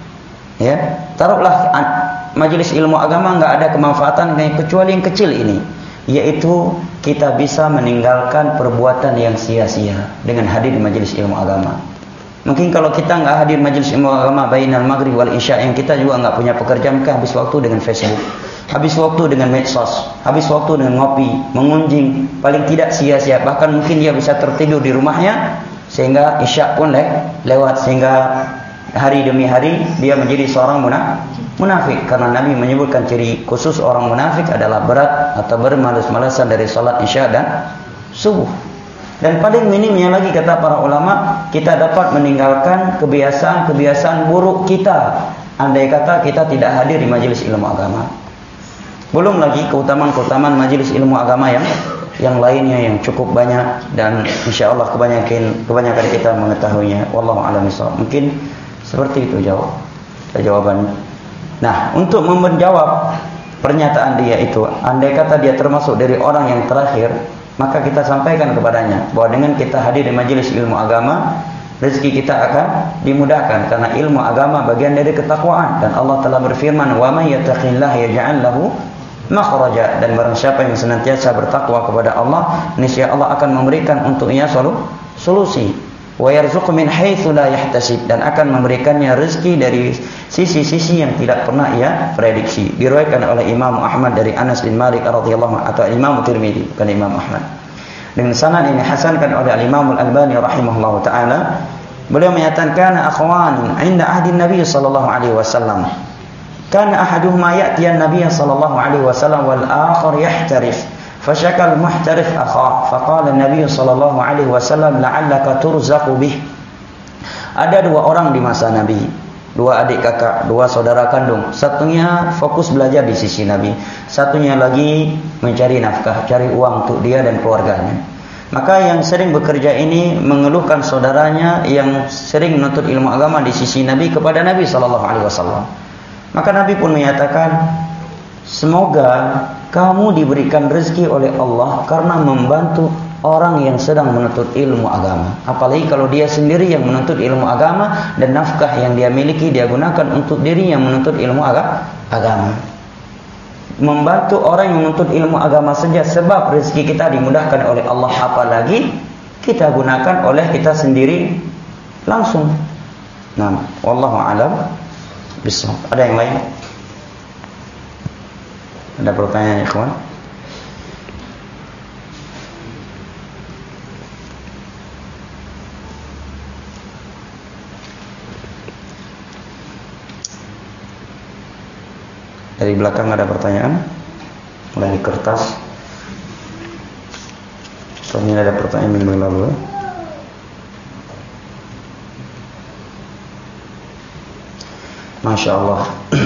ya, taruhlah majelis ilmu agama enggak ada kemanfaatan kecuali yang kecil ini, yaitu kita bisa meninggalkan perbuatan yang sia-sia dengan hadir di majelis ilmu agama. Mungkin kalau kita enggak hadir majelis ilmu agama bainal maghrib wal isya, yang kita juga enggak punya pekerjaan, maka habis waktu dengan Facebook, habis waktu dengan medsos, habis waktu dengan ngopi, mengunjing, paling tidak sia-sia. Bahkan mungkin dia bisa tertidur di rumahnya sehingga isya pun le lewat, sehingga hari demi hari dia menjadi seorang munafik. Karena Nabi menyebutkan ciri khusus orang munafik adalah berat atau bermalas-malasan dari salat isya dan subuh. Dan paling minimnya lagi kata para ulama, kita dapat meninggalkan kebiasaan-kebiasaan buruk kita andai kata kita tidak hadir di majelis ilmu agama. Belum lagi keutamaan-keutamaan majelis ilmu agama yang yang lainnya yang cukup banyak, dan insyaallah kebanyakan kebanyakan kita mengetahuinya. Wallahu a'lam bishawab. Mungkin seperti itu jawab jawabannya. Nah, untuk menjawab pernyataan dia itu, andai kata dia termasuk dari orang yang terakhir, maka kita sampaikan kepadanya bahwa dengan kita hadir di majelis ilmu agama, rezeki kita akan dimudahkan karena ilmu agama bagian dari ketakwaan, dan Allah telah berfirman, "Wa may yattaqillaha yaj'al lahu makhraja." Dan barang siapa yang senantiasa bertakwa kepada Allah, niscaya Allah akan memberikan untuknya solusi. Wa yarzuqu min haitsu la yahtasib, dan akan memberikannya rezeki dari sisi-sisi yang tidak pernah ia prediksi. Diriwayatkan oleh Imam Ahmad dari Anas bin Malik radhiyallahu anhu, atau Imam Tirmidzi, bukan Imam Ahmad. Dengan sanad ini hasankan oleh Imam Al-Albani rahimahullahu taala. Beliau menyatakan kana akhwan 'inda ahdi Nabi sallallahu alaihi wasallam. Kana ahaduhuma ya'ti an-nabiy sallallahu alaihi wasallam wal akhar yahtarif. Fashakal muhtarif akha, faqala an-nabiy sallallahu alaihi wasallam la'allaka turzaqu bih. Ada dua orang di masa Nabi, dua adik kakak, dua saudara kandung. Satunya fokus belajar di sisi Nabi, satunya lagi mencari nafkah, cari uang untuk dia dan keluarganya. Maka yang sering bekerja ini mengeluhkan saudaranya yang sering menuntut ilmu agama di sisi Nabi kepada Nabi sallallahu alaihi wasallam. Maka Nabi pun menyatakan, semoga kamu diberikan rezeki oleh Allah karena membantu orang yang sedang menuntut ilmu agama. Apalagi kalau dia sendiri yang menuntut ilmu agama dan nafkah yang dia miliki dia gunakan untuk diri yang menuntut ilmu agama. membantu orang yang menuntut ilmu agama saja, sebab rezeki kita dimudahkan oleh Allah, apalagi kita gunakan oleh kita sendiri langsung. Nah, wallahu a'lam bishawab. Ada yang lain? Ada pertanyaan, ikhwan? Dari belakang ada pertanyaan? Mulai di kertas. Soalnya ada pertanyaan minggu lalu. Masya Allah.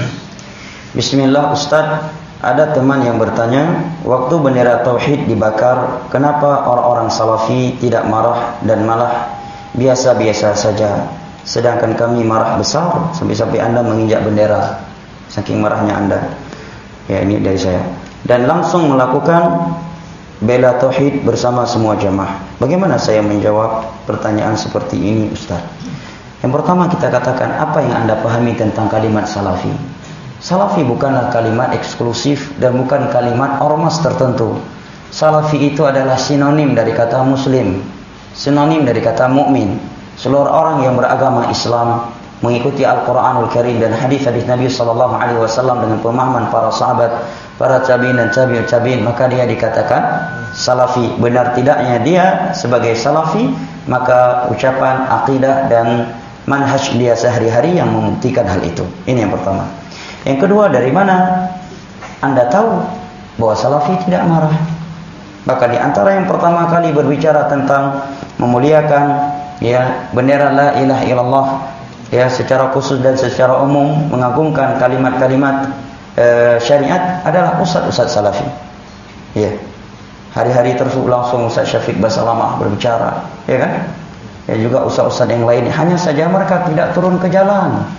Bismillah, Ustaz. Ada teman yang bertanya, waktu bendera tauhid dibakar, kenapa orang-orang salafi tidak marah dan malah biasa-biasa saja, sedangkan kami marah besar sampai-sampai Anda menginjak bendera, saking marahnya Anda. Ya, ini dari saya. Dan langsung melakukan bela tauhid bersama semua jamaah. Bagaimana saya menjawab pertanyaan seperti ini, Ustaz? Yang pertama kita katakan, apa yang Anda pahami tentang kalimat salafi? Salafi bukanlah kalimat eksklusif dan bukan kalimat ormas tertentu. Salafi itu adalah sinonim dari kata muslim, sinonim dari kata mukmin. Seluruh orang yang beragama Islam, mengikuti Al-Quranul Karim dan hadis-hadis Nabi Sallallahu Alaihi Wasallam dengan pemahaman para sahabat, para tabi'in dan tabi'ut tabi'in, maka dia dikatakan salafi. Benar tidaknya dia sebagai salafi, maka ucapan, akidah dan manhaj dia sehari-hari yang membuktikan hal itu. Ini yang pertama. Yang kedua, dari mana Anda tahu bahwa salafi tidak marah? Bahkan di antara yang pertama kali berbicara tentang memuliakan ya bendera la ilaha illallah ya secara khusus dan secara umum, mengagungkan kalimat-kalimat e, syariat adalah ustaz-ustaz salafi. Ya. Hari-hari terus langsung Ustaz Syafiq Basalamah berbicara, ya kan? Ya juga ustaz-ustaz yang lain. Hanya saja mereka tidak turun ke jalan.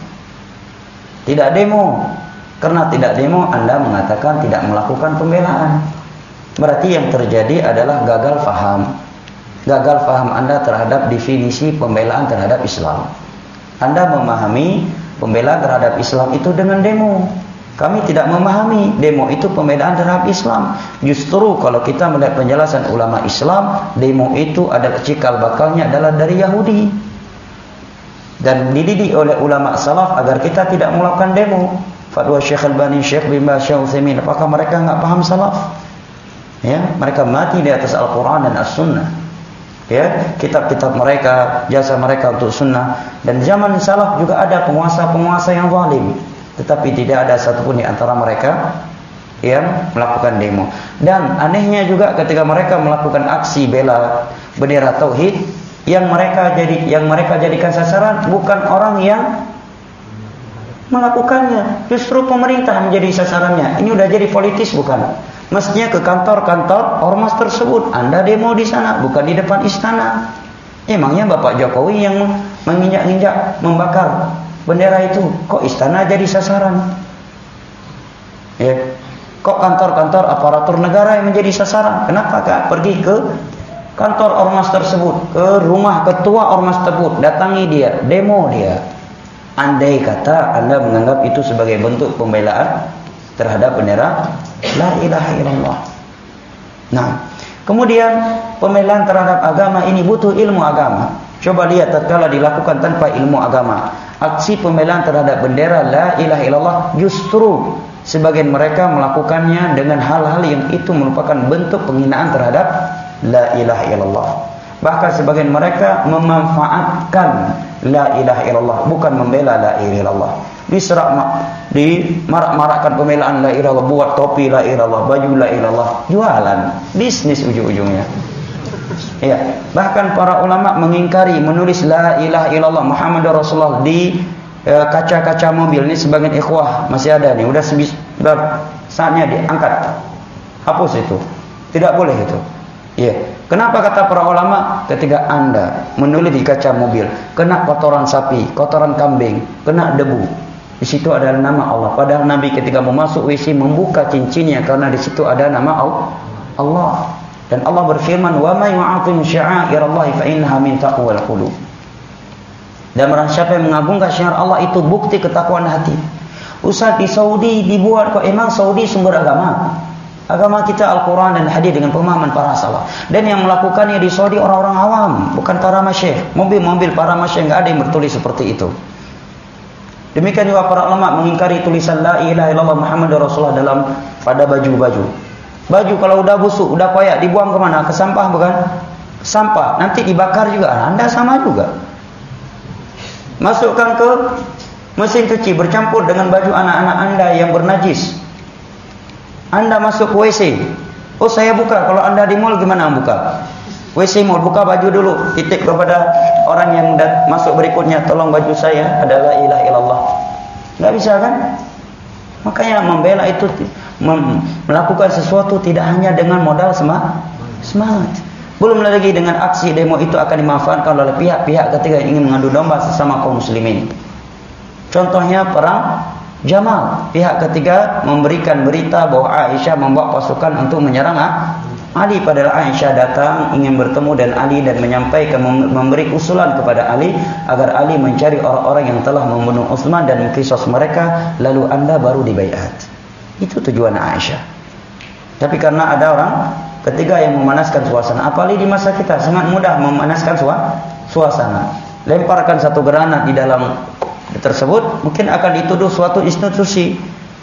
Tidak demo. Karena tidak demo, Anda mengatakan tidak melakukan pembelaan. Berarti yang terjadi adalah gagal faham. Gagal faham Anda terhadap definisi pembelaan terhadap Islam. Anda memahami pembelaan terhadap Islam itu dengan demo. Kami tidak memahami demo itu pembelaan terhadap Islam. Justru kalau kita melihat penjelasan ulama Islam, demo itu adalah cikal bakalnya adalah dari Yahudi. Dan dididik oleh ulama salaf agar kita tidak melakukan demo. Fatwa Syekh Albani, Syekh bin Baz, Syekh Utsaimin, apakah mereka enggak paham salaf? Ya, mereka mati di atas Al-Qur'an dan As-Sunnah. Ya, kitab-kitab mereka, jasa mereka untuk sunnah. Dan zaman salaf juga ada penguasa-penguasa yang zalim, tetapi tidak ada satupun di antara mereka yang melakukan demo. Dan anehnya juga ketika mereka melakukan aksi bela bendera tauhid, yang mereka jadi yang mereka jadikan sasaran bukan orang yang melakukannya, justru pemerintah menjadi sasarannya. Ini udah jadi politis bukan? Mestinya ke kantor-kantor ormas tersebut. Anda demo di sana, bukan di depan istana. Emangnya Bapak Jokowi yang menginjak-injak, membakar bendera itu, kok istana jadi sasaran? Ya, kok kantor-kantor aparatur negara yang menjadi sasaran? Kenapa gak pergi ke kantor ormas tersebut, ke rumah ketua ormas tersebut, datangi dia, demo dia? Andai kata Anda menganggap itu sebagai bentuk pembelaan terhadap bendera la ilaha illallah. Nah, kemudian pembelaan terhadap agama ini butuh ilmu agama. Coba lihat tatkala dilakukan tanpa ilmu agama, aksi pembelaan terhadap bendera la ilaha illallah, justru sebagian mereka melakukannya dengan hal-hal yang itu merupakan bentuk penghinaan terhadap la ilaha illallah. Bahkan sebagian mereka memanfaatkan la ilaha illallah, bukan membela la ilaha illallah. Diserak dimarak-marakkan pembelaan la ilaha illallah, buat topi la ilaha illallah, baju la ilaha illallah, jualan, bisnis ujung-ujungnya. Ya, bahkan para ulama mengingkari menulis la ilaha illallah Muhammadur Rasulullah di e, kaca-kaca mobil. Ini sebagian ikhwah masih ada nih, udah sebis, udah saatnya diangkat. Hapus itu. Tidak boleh itu. Ya. Kenapa kata para ulama, ketika Anda menulis di kaca mobil, kena kotoran sapi, kotoran kambing, kena debu, di situ ada nama Allah. Padahal Nabi ketika mau masuk W C membuka cincinnya karena di situ ada nama Allah. Dan Allah berfirman, "Wa may yu'azzim sya'airallahi fa innaha min taqwal qulub." Dan barang siapa yang mengagungkan syiar Allah itu bukti ketakwaan hati. Ustaz, di Saudi dibuat kok. Emang Saudi sumber agama? Agama kita Al-Quran dan hadis dengan pemahaman para salaf. Dan yang melakukannya di Saudi orang-orang awam, bukan para masyayikh. Mobil-mobil para masyayikh nggak ada yang bertulis seperti itu. Demikian juga para ulama mengingkari tulisan La ilaha illallah Muhammadur Rasulullah dalam pada baju-baju. Baju kalau udah busuk, udah koyak, dibuang kemana? Ke sampah bukan? Sampah. Nanti dibakar juga. Anda sama juga. Masukkan ke mesin cuci bercampur dengan baju anak-anak Anda yang bernajis. Anda masuk ke W C. Oh, saya buka. Kalau Anda di mall gimana buka? W C mall, buka baju dulu. Titik kepada orang yang masuk berikutnya, tolong baju saya adalah la ilaha illallah. Enggak bisa kan? Makanya membela itu mem melakukan sesuatu tidak hanya dengan modal semangat. Belum lagi dengan aksi demo itu akan dimanfaatkan oleh pihak-pihak ketika ingin mengadu domba sesama kaum muslimin. Contohnya perang Jamal. Pihak ketiga memberikan berita bahwa Aisyah membawa pasukan untuk menyerang Ali, padahal Aisyah datang ingin bertemu dengan Ali dan menyampaikan memberi usulan kepada Ali agar Ali mencari orang-orang yang telah membunuh Utsman dan mengkisos mereka, lalu Anda baru dibaiat. Itu tujuan Aisyah. Tapi karena ada orang ketiga yang memanaskan suasana, apalagi di masa kita sangat mudah memanaskan suasana. Lemparkan satu granat di dalam tersebut, mungkin akan dituduh suatu institusi,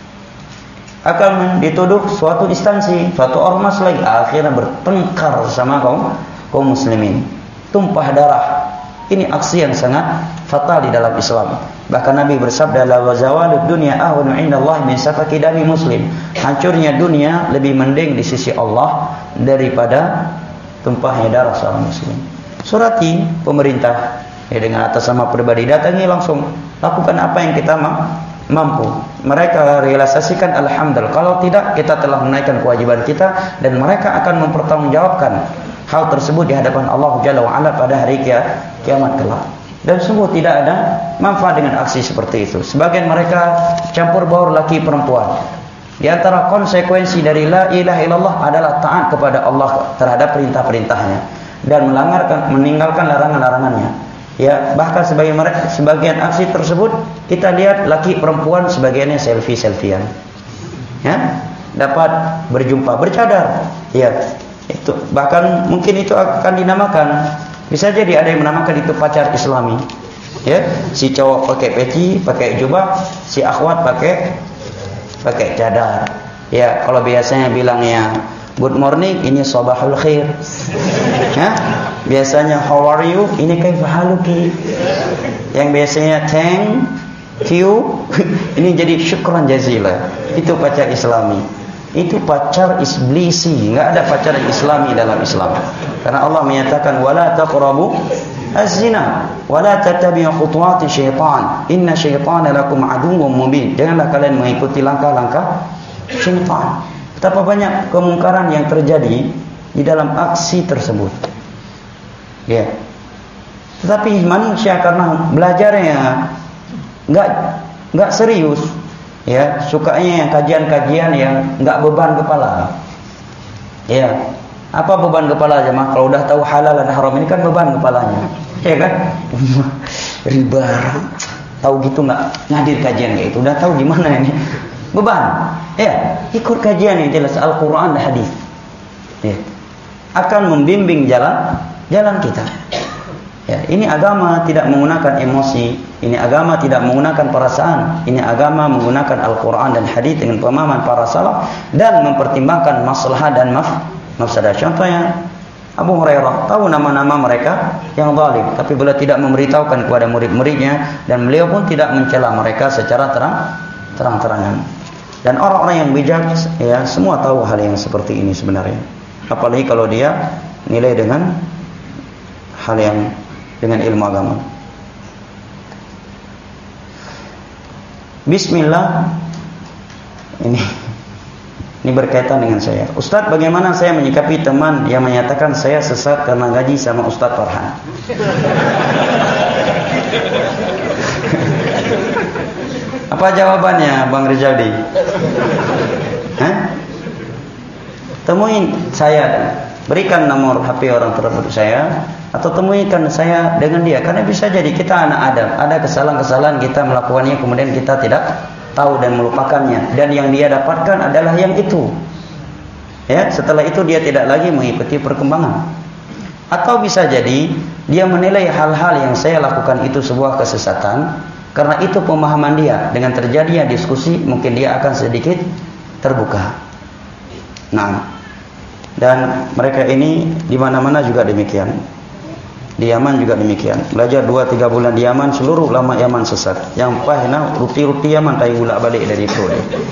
akan dituduh suatu instansi, suatu ormas lagi, akhirnya bertengkar sama kaum kaum muslimin, tumpah darah. Ini aksi yang sangat fatal di dalam Islam. Bahkan Nabi bersabda, la wazawalud dunya ahwanu indallahi min safaki dami muslim. Hancurnya dunia lebih mending di sisi Allah daripada tumpahnya darah seorang muslim. Surati pemerintah ya, dengan atas nama pribadi, datangi langsung, lakukan apa yang kita mampu. Mereka realisasikan alhamdulillah. Kalau tidak, kita telah menaikkan kewajiban kita dan mereka akan mempertanggungjawabkan hal tersebut di hadapan Allah Jalla wa Ala pada hari kiamat kelak. Dan sungguh tidak ada manfaat dengan aksi seperti itu. Sebagian mereka campur baur laki perempuan. Di antara konsekuensi dari la ilaha illallah adalah taat kepada Allah terhadap perintah-perintahnya dan melanggarkan, meninggalkan larangan-larangannya. Ya, bahkan sebagian mereka, sebagian aksi tersebut kita lihat laki perempuan sebagiannya selfie-selfian. Ya, dapat berjumpa bercadar. Ya, itu bahkan mungkin itu akan dinamakan, bisa jadi ada yang menamakan itu pacar Islami. Ya, si cowok pakai peci, pakai jubah, si akhwat pakai pakai cadar. Ya, kalau biasanya bilangnya good morning, ini sabahul khair. Ya, biasanya how are you, ini kaifa haluki. Yang biasanya thank you, ini jadi syukran jazila. Itu pacar Islami. Itu pacar iblisi. Enggak ada pacar Islami dalam Islam. Karena Allah menyatakan wala taqrabu az-zina wala tattabi'u khutuwati syaitan inna syaitana lakum aduwwun mubin. Janganlah kalian mengikuti langkah-langkah syaitan. Betapa banyak kemungkaran yang terjadi di dalam aksi tersebut. Ya. Tetapi manusia karena belajarnya enggak enggak serius, ya, sukanya yang kajian-kajian yang enggak beban kepala. Ya. Apa beban kepala jemaah? Kalau udah tahu halal dan haram ini kan beban kepalanya. Ya kan? Riba. Tahu gitu enggak ngadir kajian kayak itu. Udah tahu gimana ini? Beban. Ya, ikut kajian yang jelas Al-Qur'an dan hadis. Ya. Akan membimbing jalan jalan kita. Ya, ini agama tidak menggunakan emosi, ini agama tidak menggunakan perasaan, ini agama menggunakan Al-Qur'an dan hadis dengan pemahaman para salaf dan mempertimbangkan maslahah dan maf mafsadah. Contohnya Abu Hurairah tahu nama-nama mereka yang zalim, tapi beliau tidak memberitahukan kepada murid-muridnya dan beliau pun tidak mencela mereka secara terang terang-terangan. Dan orang-orang yang bijak ya semua tahu hal yang seperti ini sebenarnya. Apalagi kalau dia nilai dengan hal yang dengan ilmu agama. Bismillah. Ini ini berkaitan dengan saya. Ustaz, bagaimana saya menyikapi teman yang menyatakan saya sesat karena gaji sama Ustaz Farhan? Apa jawabannya, Bang Rizaldi? Hah? Temuin saya, berikan nomor H P orang tersebut saya, atau temuikan saya dengan dia. Karena bisa jadi kita anak Adam, ada kesalahan-kesalahan kita melakukannya kemudian kita tidak tahu dan melupakannya, dan yang dia dapatkan adalah yang itu. Ya, setelah itu dia tidak lagi mengikuti perkembangan. Atau bisa jadi dia menilai hal-hal yang saya lakukan itu sebuah kesesatan, karena itu pemahaman dia. Dengan terjadinya diskusi, mungkin dia akan sedikit terbuka. Nah, dan mereka ini di mana-mana juga demikian. Di Yaman juga demikian. Belajar dua tiga bulan di Yaman, seluruh ulama Yaman sesat. Yang pahina ruti-ruti Yaman tai ulak balik dari itu.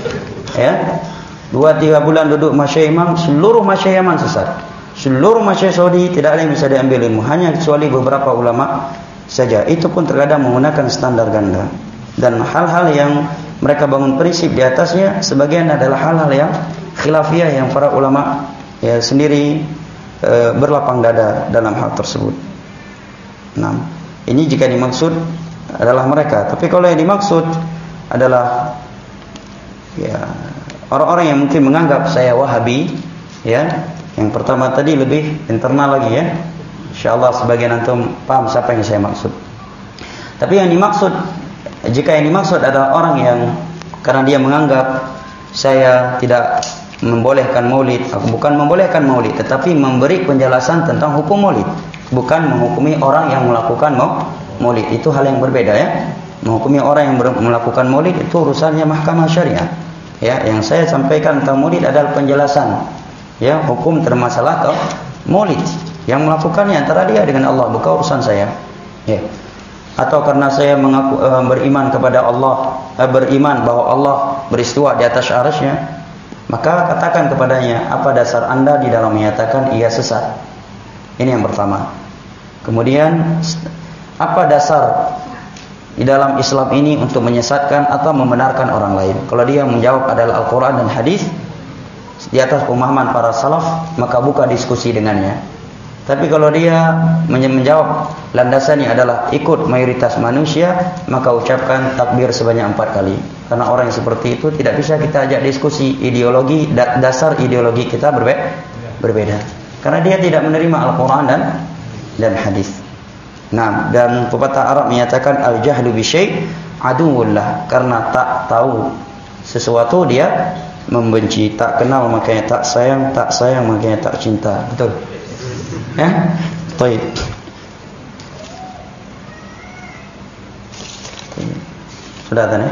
Ya. dua tiga bulan duduk masyayikh imam, seluruh masyayikh Yaman sesat. Seluruh masyayikh Saudi tidak ada yang bisa diambil ilmu, hanya kecuali beberapa ulama saja. Itu pun terkadang menggunakan standar ganda. Dan hal-hal yang mereka bangun prinsip di atasnya, sebagian adalah hal-hal yang khilafiyah yang para ulama ya sendiri e, berlapang dada dalam hal tersebut. Nah, ini jika dimaksud adalah mereka. Tapi kalau yang dimaksud adalah ya orang-orang yang mungkin menganggap saya Wahabi, ya. Yang pertama tadi lebih internal lagi ya. Insyaallah sebagian antum paham siapa yang saya maksud. Tapi yang dimaksud, jika yang dimaksud adalah orang yang karena dia menganggap saya tidak membolehkan maulid, aku bukan membolehkan maulid, tetapi memberi penjelasan tentang hukum maulid. Bukan menghukumi orang yang melakukan maulid, itu hal yang berbeda ya. Menghukumi orang yang melakukan maulid itu urusannya mahkamah syariah. Ya, yang saya sampaikan tentang maulid adalah penjelasan. Ya, hukum termasalah atau maulid. Yang melakukannya antara dia dengan Allah, bukan urusan saya. Ya. Atau karena saya mengaku e, beriman kepada Allah, e, beriman bahwa Allah beristiwa di atas arasy-Nya, maka katakan kepadanya, apa dasar Anda di dalam menyatakan ia sesat? Ini yang pertama. Kemudian, apa dasar di dalam Islam ini untuk menyesatkan atau membenarkan orang lain? Kalau dia menjawab adalah Al-Quran dan Hadis di atas pemahaman para salaf, maka buka diskusi dengannya. Tapi kalau dia menjawab landasannya adalah ikut mayoritas manusia, maka ucapkan takbir sebanyak empat kali. Karena orang yang seperti itu tidak bisa kita ajak diskusi ideologi, dasar ideologi kita berbe berbeda. Karena dia tidak menerima Al-Quran dan dan hadis. Nah, dan pepatah Arab menyatakan al-jahlu bi syai' aduwwullah, karena tak tahu sesuatu dia membenci, tak kenal makanya tak sayang, tak sayang makanya tak cinta. Betul? Ya? Baik. Sudah kan ya?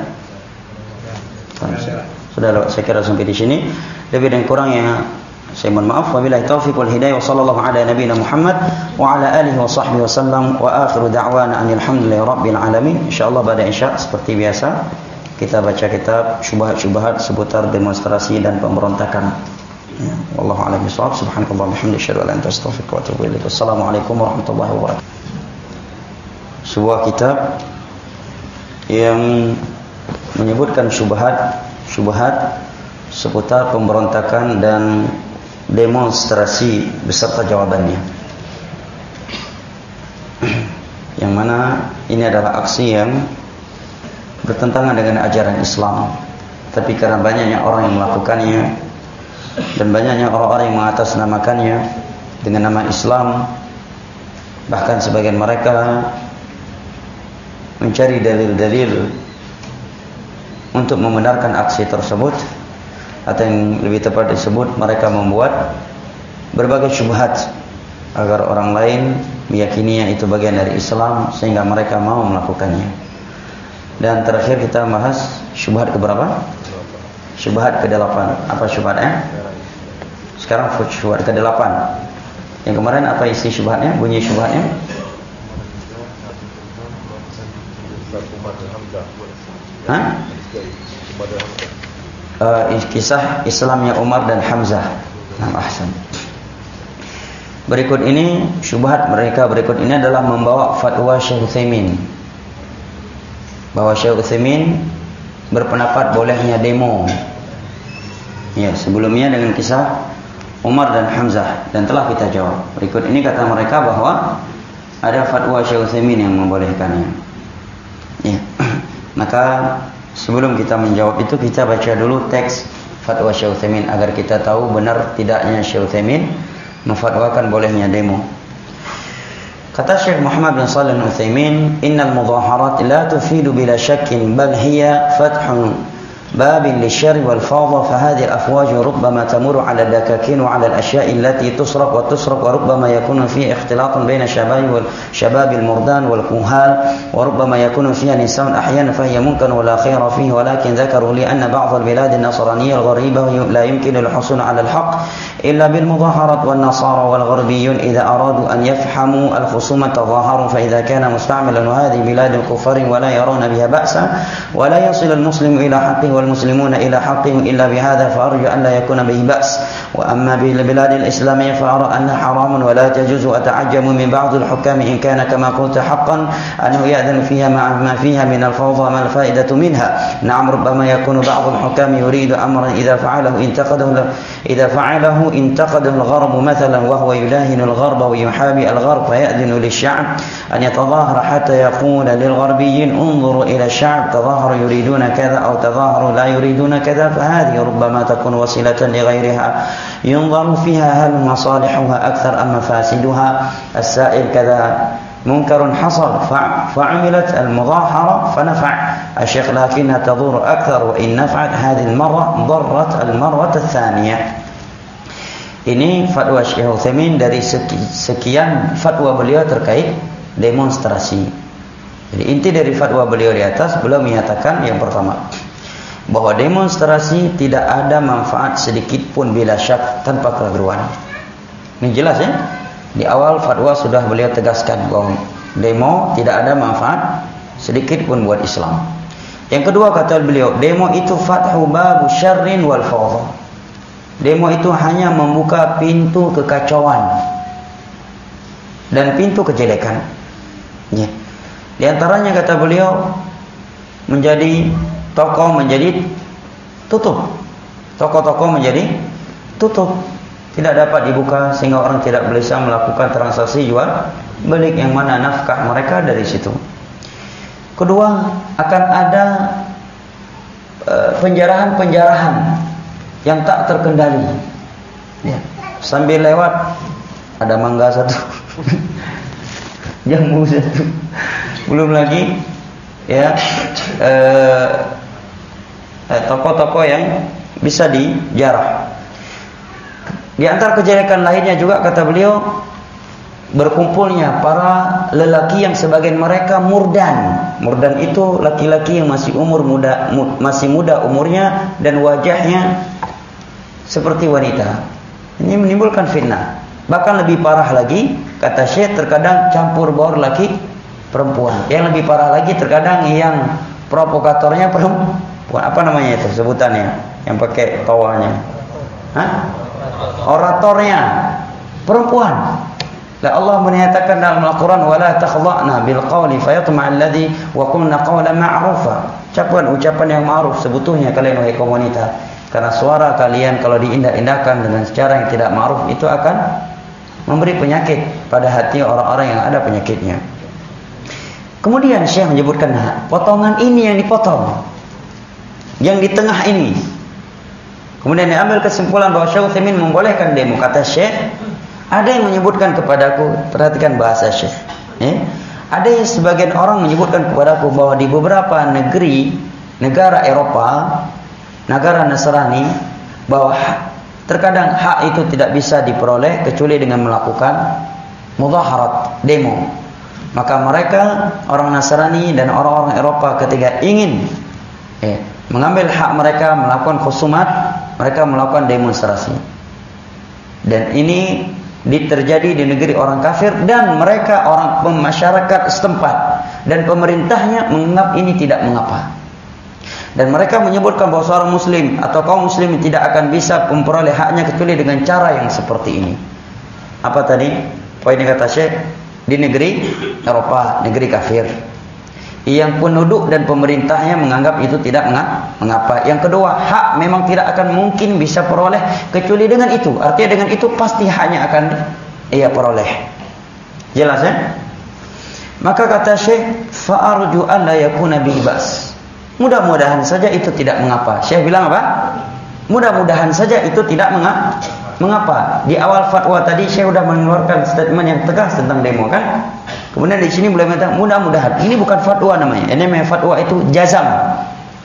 Sudah lewat, saya kira sampai di sini. Lebih dan kurangnya saya mohon maaf. Wabillahi taufiq wal hidayah. Wa sallallahu ala nabiyyina Muhammad wa ala alihi wa sahbihi wasallam. Wa akhiru da'wana anil hamdulillahi rabbil alamin. Insyaallah pada isya seperti biasa kita baca kitab syubhat-syubhat seputar demonstrasi dan pemberontakan. Ya, wallahu a'lam bishawab. Subhanallahi wa bihamdihi asyhadu an la ilaha illa anta astaghfiruka wa atubu ilaik. Wassalamualaikum warahmatullahi wabarakatuh. Sebuah kitab yang menyebutkan syubhat syubhat seputar pemberontakan dan demonstrasi beserta jawabannya. Yang mana ini adalah aksi yang bertentangan dengan ajaran Islam. Tapi karena banyaknya orang yang melakukannya dan banyaknya orang-orang yang mengatasnamakannya dengan nama Islam, bahkan sebagian mereka mencari dalil-dalil untuk membenarkan aksi tersebut, atau yang lebih tepat disebut mereka membuat berbagai syubhat agar orang lain meyakininya itu bagian dari Islam sehingga mereka mau melakukannya. Dan terakhir kita bahas syubhat keberapa? Syubhat kedelapan. Apa syubhatnya? Sekarang syubhat kedelapan. Yang kemarin apa isi syubhatnya? Bunyi syubhatnya? Hah? Uh, kisah Islamnya Umar dan Hamzah. Nah, ahsan. Berikut ini syubhat mereka berikut ini adalah membawa fatwa Syekh Utsaimin, bahwa Syekh Utsaimin berpendapat bolehnya demo. Ya, sebelumnya dengan kisah Umar dan Hamzah, dan telah kita jawab. Berikut ini kata mereka bahwa ada fatwa Syekh Utsaimin yang membolehkannya. Ya. Maka sebelum kita menjawab itu, kita baca dulu teks fatwa Syekh Utsaimin agar kita tahu benar tidaknya Syekh Utsaimin memfatwakan bolehnya demo. Kata Syekh Muhammad bin Shalih Al-Utsaimin, "Innal mudhaharat la tufidu bila syakkin bal hiya fathun باب للشر والفوضى فهذه الأفواج ربما تمر على الدكاكين وعلى الأشياء التي تصرف وتسرق وربما يكون فيه اختلاط بين شباب والشباب المردان والكهال وربما يكون فيها نساء أحيانا فهي منكر ولا خير فيه ولكن ذكروا لي أن بعض البلاد النصرانية الغريبة لا يمكن الحصول على الحق إلا بالمظاهرات والنصارى والغربيون إذا أرادوا أن يفهموا الخصومة تظاهروا فإذا كان مستعملا وهذه بلاد الكفار ولا يرون بها بأسا ولا يصل المسلم إلى حقه والمسلمون إلى حقهم إلا بهذا فأرجو أن لا يكون به بأس وأما بالبلاد الإسلامية فأرى أنها حرام ولا تجوز وأتعجب من بعض الحكام إن كان كما قلت حقا أنه يأذن فيها مع ما فيها من الفوضى ما الفائدة منها نعم ربما يكون بعض الحكام يريد أمرا إذا فعله انتقده إذا فعله انتقده الغرب مثلا وهو يلاهن الغرب ويحابي الغرب فيأذن للشعب أن يتظاهر حتى يقول للغربيين انظروا إلى الشعب تظاهروا يريدون كذا أو تظاهروا لا يريدون كذا فهذه ربما تكون وسيلة لغيرها ينظر فيها هل مصالحها أكثر أم مفاسدها السائل كذا منكر حصل فعملت المظاهرة فنفع الشيخ لكنها تضر أكثر وإن نفعت هذه المرة ضرت المرة الثانية. Ini fatwa Syekh Utsaimin dari sekian fatwa beliau terkait demonstrasi. Jadi inti dari fatwa beliau di atas beliau menyatakan yang pertama bahwa demonstrasi tidak ada manfaat sedikit pun bila syak tanpa keraguan. Ini jelas ya. Di awal fatwa sudah beliau tegaskan bahwa demo tidak ada manfaat sedikit pun buat Islam. Yang kedua kata beliau, demo itu fathu babu syarrin wal fawdha. Demo itu hanya membuka pintu kekacauan dan pintu kejelekan. Ya. Di antaranya kata beliau menjadi toko menjadi tutup. Toko-toko menjadi tutup. Tidak dapat dibuka sehingga orang tidak bisa melakukan transaksi jual beli yang mana nafkah mereka dari situ. Kedua, akan ada uh, penjarahan-penjarahan yang tak terkendali. Ya. Sambil lewat ada mangga satu, jambu satu, belum lagi ya eh, eh, toko-toko yang bisa dijarah. Di antara kejelekan lainnya juga kata beliau berkumpulnya para lelaki yang sebagian mereka murdan. Murdan itu laki-laki yang masih umur muda, masih muda umurnya dan wajahnya seperti wanita. Ini menimbulkan fitnah. Bahkan lebih parah lagi, kata Syekh, terkadang campur baur laki perempuan. Yang lebih parah lagi terkadang yang provokatornya perempuan. Apa namanya itu sebutannya? Yang pakai tawanya. Hah? Oratornya perempuan. La Allah menyatakan dalam Al-Quran wala takhdha'na bil qawli fayatma'a alladhi wa qulna qawlan ma'rufa. Ucapan ucapan yang ma'ruf sebetulnya kalian wahai kaum wanita. Karena suara kalian kalau diindah-indahkan dengan cara yang tidak ma'ruf itu akan memberi penyakit pada hati orang-orang yang ada penyakitnya. Kemudian Syekh menyebutkan potongan ini yang dipotong, yang di tengah ini. Kemudian diambil kesimpulan bahwa Syekh Utsaimin membolehkan demo. Kata Syekh, ada yang menyebutkan kepadaku, perhatikan bahasa Syekh. Eh? Ada yang sebagian orang menyebutkan kepadaku bahwa di beberapa negeri, negara Eropa, negara Nasrani, bahwa terkadang hak itu tidak bisa diperoleh kecuali dengan melakukan mudhaharat, demo. Maka mereka orang Nasrani dan orang-orang Eropa ketika ingin eh, mengambil hak mereka melakukan khusumat, mereka melakukan demonstrasi. Dan ini terjadi di negeri orang kafir dan mereka orang masyarakat setempat dan pemerintahnya menganggap ini tidak mengapa. Dan mereka menyebutkan bahwa seorang muslim atau kaum muslim tidak akan bisa memperoleh haknya kecuali dengan cara yang seperti ini. Apa tadi? Poin yang kata Syekh, di negeri Eropa, negeri kafir, yang penduduk dan pemerintahnya menganggap itu tidak mengapa. Yang kedua, hak memang tidak akan mungkin bisa peroleh kecuali dengan itu. Artinya dengan itu pasti haknya akan ia peroleh. Jelas ya? Maka kata Syekh, fa arju an la yakuna bihi bas. Mudah-mudahan saja itu tidak mengapa. Syekh bilang apa? Mudah-mudahan saja itu tidak mengapa. Di awal fatwa tadi Syekh sudah mengeluarkan statement yang tegas tentang demo kan? Kemudian di sini boleh mengatakan mudah-mudahan. Ini bukan fatwa namanya. Ini namanya fatwa itu jazam.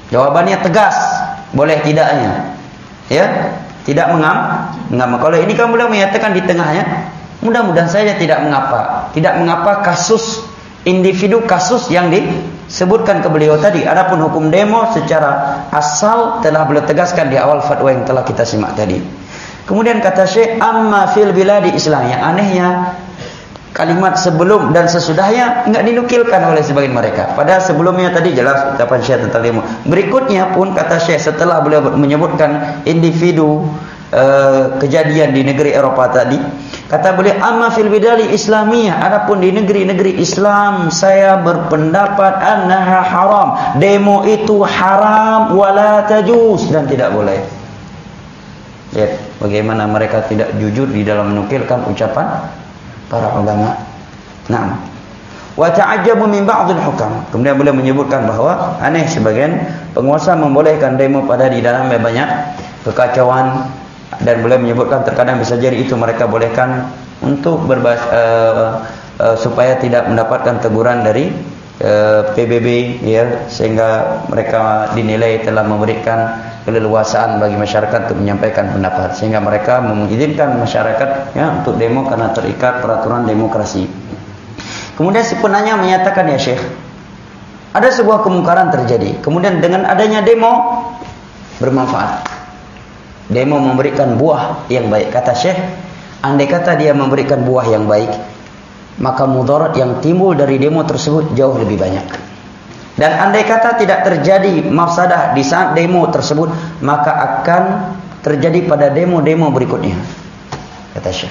Jawabannya tegas, boleh tidaknya. Ya, tidak mengam, mengapa. Kalau ini kan boleh menyatakan di tengahnya, mudah-mudahan saja tidak mengapa. Tidak mengapa kasus individu kasus yang disebutkan ke beliau tadi. Adapun hukum demo secara asal telah beliau tegaskan di awal fatwa yang telah kita simak tadi. Kemudian kata Syekh, amma fil biladi Islam, yang anehnya kalimat sebelum dan sesudahnya enggak dinukilkan oleh sebagian mereka. Padahal sebelumnya tadi jelas ucapan Syekh tentang demo. Berikutnya pun kata Syekh setelah beliau menyebutkan individu uh, kejadian di negeri Eropa tadi, kata beliau, amma fil bidali Islamiyah, adapun di negeri-negeri Islam saya berpendapat annaha haram, demo itu haram wala tajuz, dan tidak boleh. Lihat bagaimana mereka tidak jujur di dalam menukilkan ucapan para ulama. Naam. Wa ta'ajjabu min ba'dil hukam. Kemudian beliau menyebutkan bahwa aneh sebagian penguasa membolehkan demo pada di dalam banyak kekacauan, dan beliau menyebutkan terkadang bisa jadi itu mereka bolehkan untuk berbahas, uh, uh, supaya tidak mendapatkan teguran dari uh, P B B, ya, sehingga mereka dinilai telah memberikan keleluasaan bagi masyarakat untuk menyampaikan pendapat, sehingga mereka mengizinkan masyarakat, ya, untuk demo karena terikat peraturan demokrasi. Kemudian si penanya menyatakan, ya Syekh, ada sebuah kemungkaran terjadi, kemudian dengan adanya demo bermanfaat, demo memberikan buah yang baik. Kata Syekh, andai kata dia memberikan buah yang baik, maka mudarat yang timbul dari demo tersebut jauh lebih banyak. Dan andai kata tidak terjadi mafsadah di saat demo tersebut, maka akan terjadi pada demo-demo berikutnya, kata Syekh.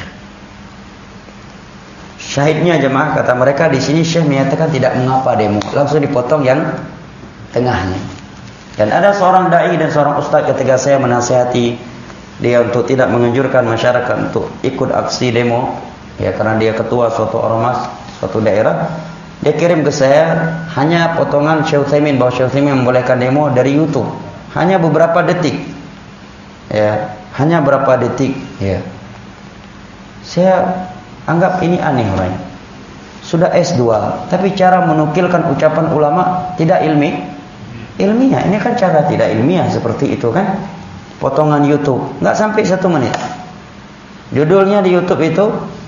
Syahidnya jemaah, kata mereka di sini Syekh menyatakan tidak mengapa demo, langsung dipotong yang tengahnya. Dan ada seorang dai dan seorang ustaz ketika saya menasihati dia untuk tidak menganjurkan masyarakat untuk ikut aksi demo, ya, karena dia ketua suatu ormas, suatu daerah, dia kirim ke saya hanya potongan Syekh Utsaimin, bahwa Syekh Utsaimin membolehkan demo dari YouTube, hanya beberapa detik, ya, hanya berapa detik, ya. Saya anggap ini aneh orangnya, sudah S dua, tapi cara menukilkan ucapan ulama tidak ilmi, ilmiah. Ini kan cara tidak ilmiah seperti itu kan, potongan YouTube, nggak sampai satu menit. Judulnya di YouTube itu,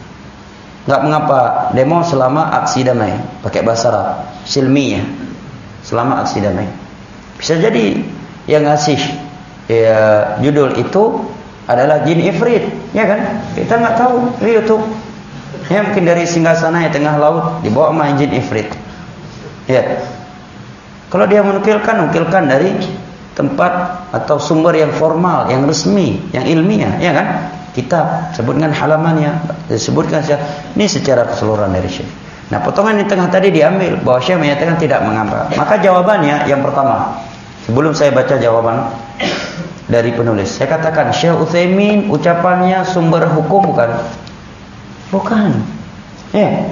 nggak mengapa demo selama aksi damai, pakai bahasa Arab, silmiyah, selama aksi damai. Bisa jadi yang ngasih, ya, judul itu adalah jin ifrit, ya kan? Kita nggak tahu di YouTube. Ya, mungkin dari singgasana yang tengah laut dibawa main jin ifrit. Ya. Kalau dia menukilkan, nukilkan dari tempat atau sumber yang formal, yang resmi, yang ilmiah, ya kan? Kitab, sebutkan halamannya, disebutkan ini secara keseluruhan dari Syekh. Nah, potongan yang tengah tadi diambil, bahwa Syekh menyatakan tidak mengapa. Maka jawabannya yang pertama, sebelum saya baca jawaban dari penulis, saya katakan Syekh Utsaimin ucapannya sumber hukum bukan? Bukan. Ya.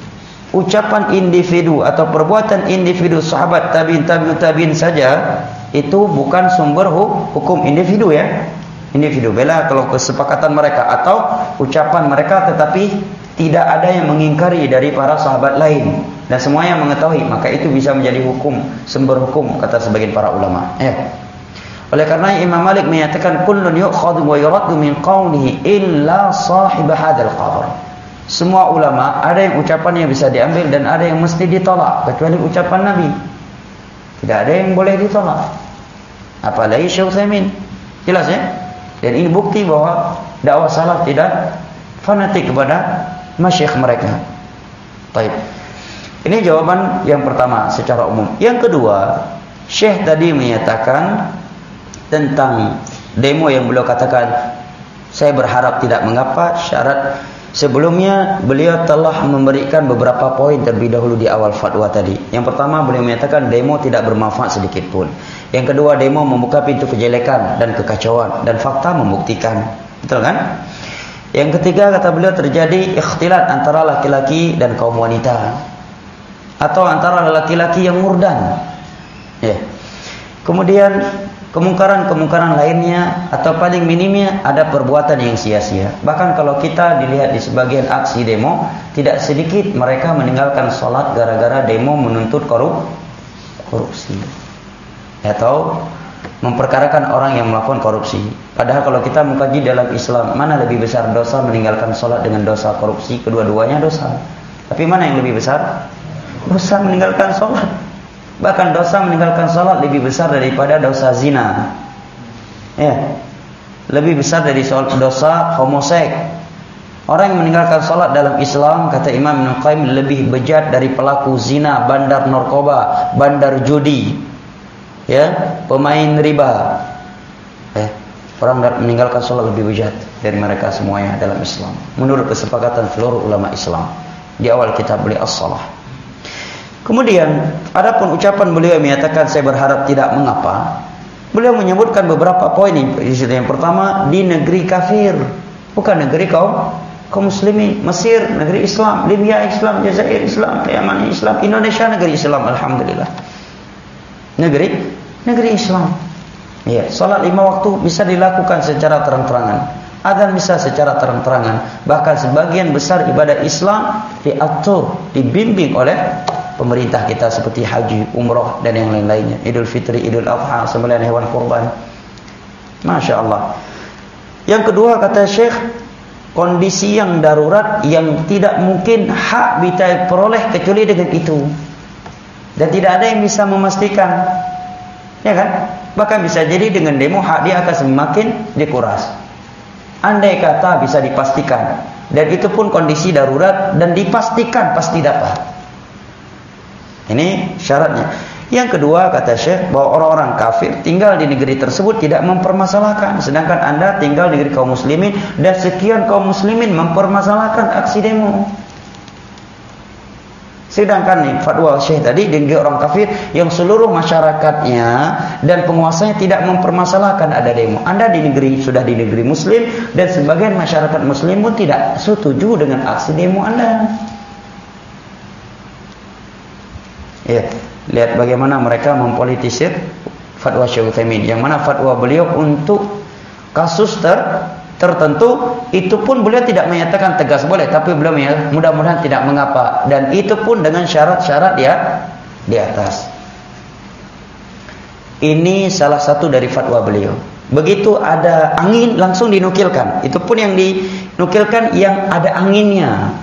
Ucapan individu atau perbuatan individu sahabat tabi'in tabi'ut tabi'in saja itu bukan sumber hukum individu, ya. Individu bela kalau kesepakatan mereka atau ucapan mereka, tetapi tidak ada yang mengingkari dari para sahabat lain dan semuanya mengetahui, maka itu bisa menjadi hukum, sumber hukum, kata sebagian para ulama, ya. Oleh karena Imam Malik menyatakan kullun yu'khadhu wa yuraddu min qawlihi illa sahib hadzal qabr. Semua ulama ada yang ucapannya bisa diambil dan ada yang mesti ditolak, kecuali ucapan Nabi. Tidak ada yang boleh ditolak. Apalagi Syekh Utsaimin. Jelas, ya? Dan ini bukti bahwa dakwah salaf tidak fanatik kepada masyayikh mereka. Baik. Ini jawaban yang pertama secara umum. Yang kedua, Syekh tadi menyatakan tentang demo yang beliau katakan, saya berharap tidak mengapa. Syarat sebelumnya beliau telah memberikan beberapa poin terlebih dahulu di awal fatwa tadi. Yang pertama, beliau menyatakan demo tidak bermanfaat sedikit pun. Yang kedua, demo membuka pintu kejelekan dan kekacauan, dan fakta membuktikan. Betul kan? Yang ketiga, kata beliau, terjadi ikhtilat antara laki-laki dan kaum wanita, atau antara laki-laki yang murdan, ya. Kemudian kemungkaran-kemungkaran lainnya, atau paling minimnya ada perbuatan yang sia-sia. Bahkan kalau kita dilihat di sebagian aksi demo, tidak sedikit mereka meninggalkan sholat gara-gara demo menuntut korup, korupsi. atau memperkarakan orang yang melakukan korupsi. Padahal kalau kita mengkaji dalam Islam, mana lebih besar dosa meninggalkan sholat dengan dosa korupsi? Kedua-duanya dosa. Tapi mana yang lebih besar? Dosa meninggalkan sholat. Bahkan dosa meninggalkan sholat lebih besar daripada dosa zina. Ya, lebih besar dari dosa homoseks. Orang yang meninggalkan sholat dalam Islam, kata Imam Ibnu Qayyim, lebih bejat dari pelaku zina, bandar narkoba, bandar judi, ya, pemain riba. Eh, orang meninggalkan sholat lebih bejat dari mereka semuanya dalam Islam. Menurut kesepakatan seluruh ulama Islam di awal kitab beliau As-Shalah. Kemudian, adapun ucapan beliau menyatakan saya berharap tidak mengapa. Beliau menyebutkan beberapa poin. Yang pertama, di negeri kafir, bukan negeri kaum kaum muslimin. Mesir negeri Islam, Libya Islam, Jazair Islam, Yaman Islam, Indonesia negeri Islam, alhamdulillah. Negeri negeri Islam. Ya, salat lima waktu bisa dilakukan secara terang-terangan. Adzan bisa secara terang-terangan. Bahkan sebagian besar ibadah Islam diatur, dibimbing oleh pemerintah kita seperti haji, umrah dan yang lain-lainnya. Idul Fitri, Idul Adha, sembelihan hewan kurban. Masya Allah. Yang kedua kata Syekh, kondisi yang darurat yang tidak mungkin hak kita peroleh kecuali dengan itu. Dan tidak ada yang bisa memastikan. Ya kan? Bahkan bisa jadi dengan demo hak dia akan semakin dikuras. Andai kata bisa dipastikan. Dan itu pun kondisi darurat dan dipastikan pasti dapat. Ini syaratnya. Yang kedua kata Syekh, bahwa orang-orang kafir tinggal di negeri tersebut tidak mempermasalahkan, sedangkan Anda tinggal di negeri kaum muslimin dan sekian kaum muslimin mempermasalahkan aksi demo. Sedangkan nih fatwa Syekh tadi di negeri orang kafir yang seluruh masyarakatnya dan penguasanya tidak mempermasalahkan ada demo. Anda di negeri sudah di negeri muslim dan sebagian masyarakat muslim pun tidak setuju dengan aksi demo Anda. Ya, lihat bagaimana mereka mempolitisir fatwa Syekh Utsaimin, yang mana fatwa beliau untuk kasus ter tertentu itu pun beliau tidak menyatakan tegas boleh, tapi beliau menyatakan mudah-mudahan tidak mengapa, dan itu pun dengan syarat-syarat dia di atas. Ini salah satu dari fatwa beliau. Begitu ada angin langsung dinukilkan. Itu pun yang dinukilkan yang ada anginnya.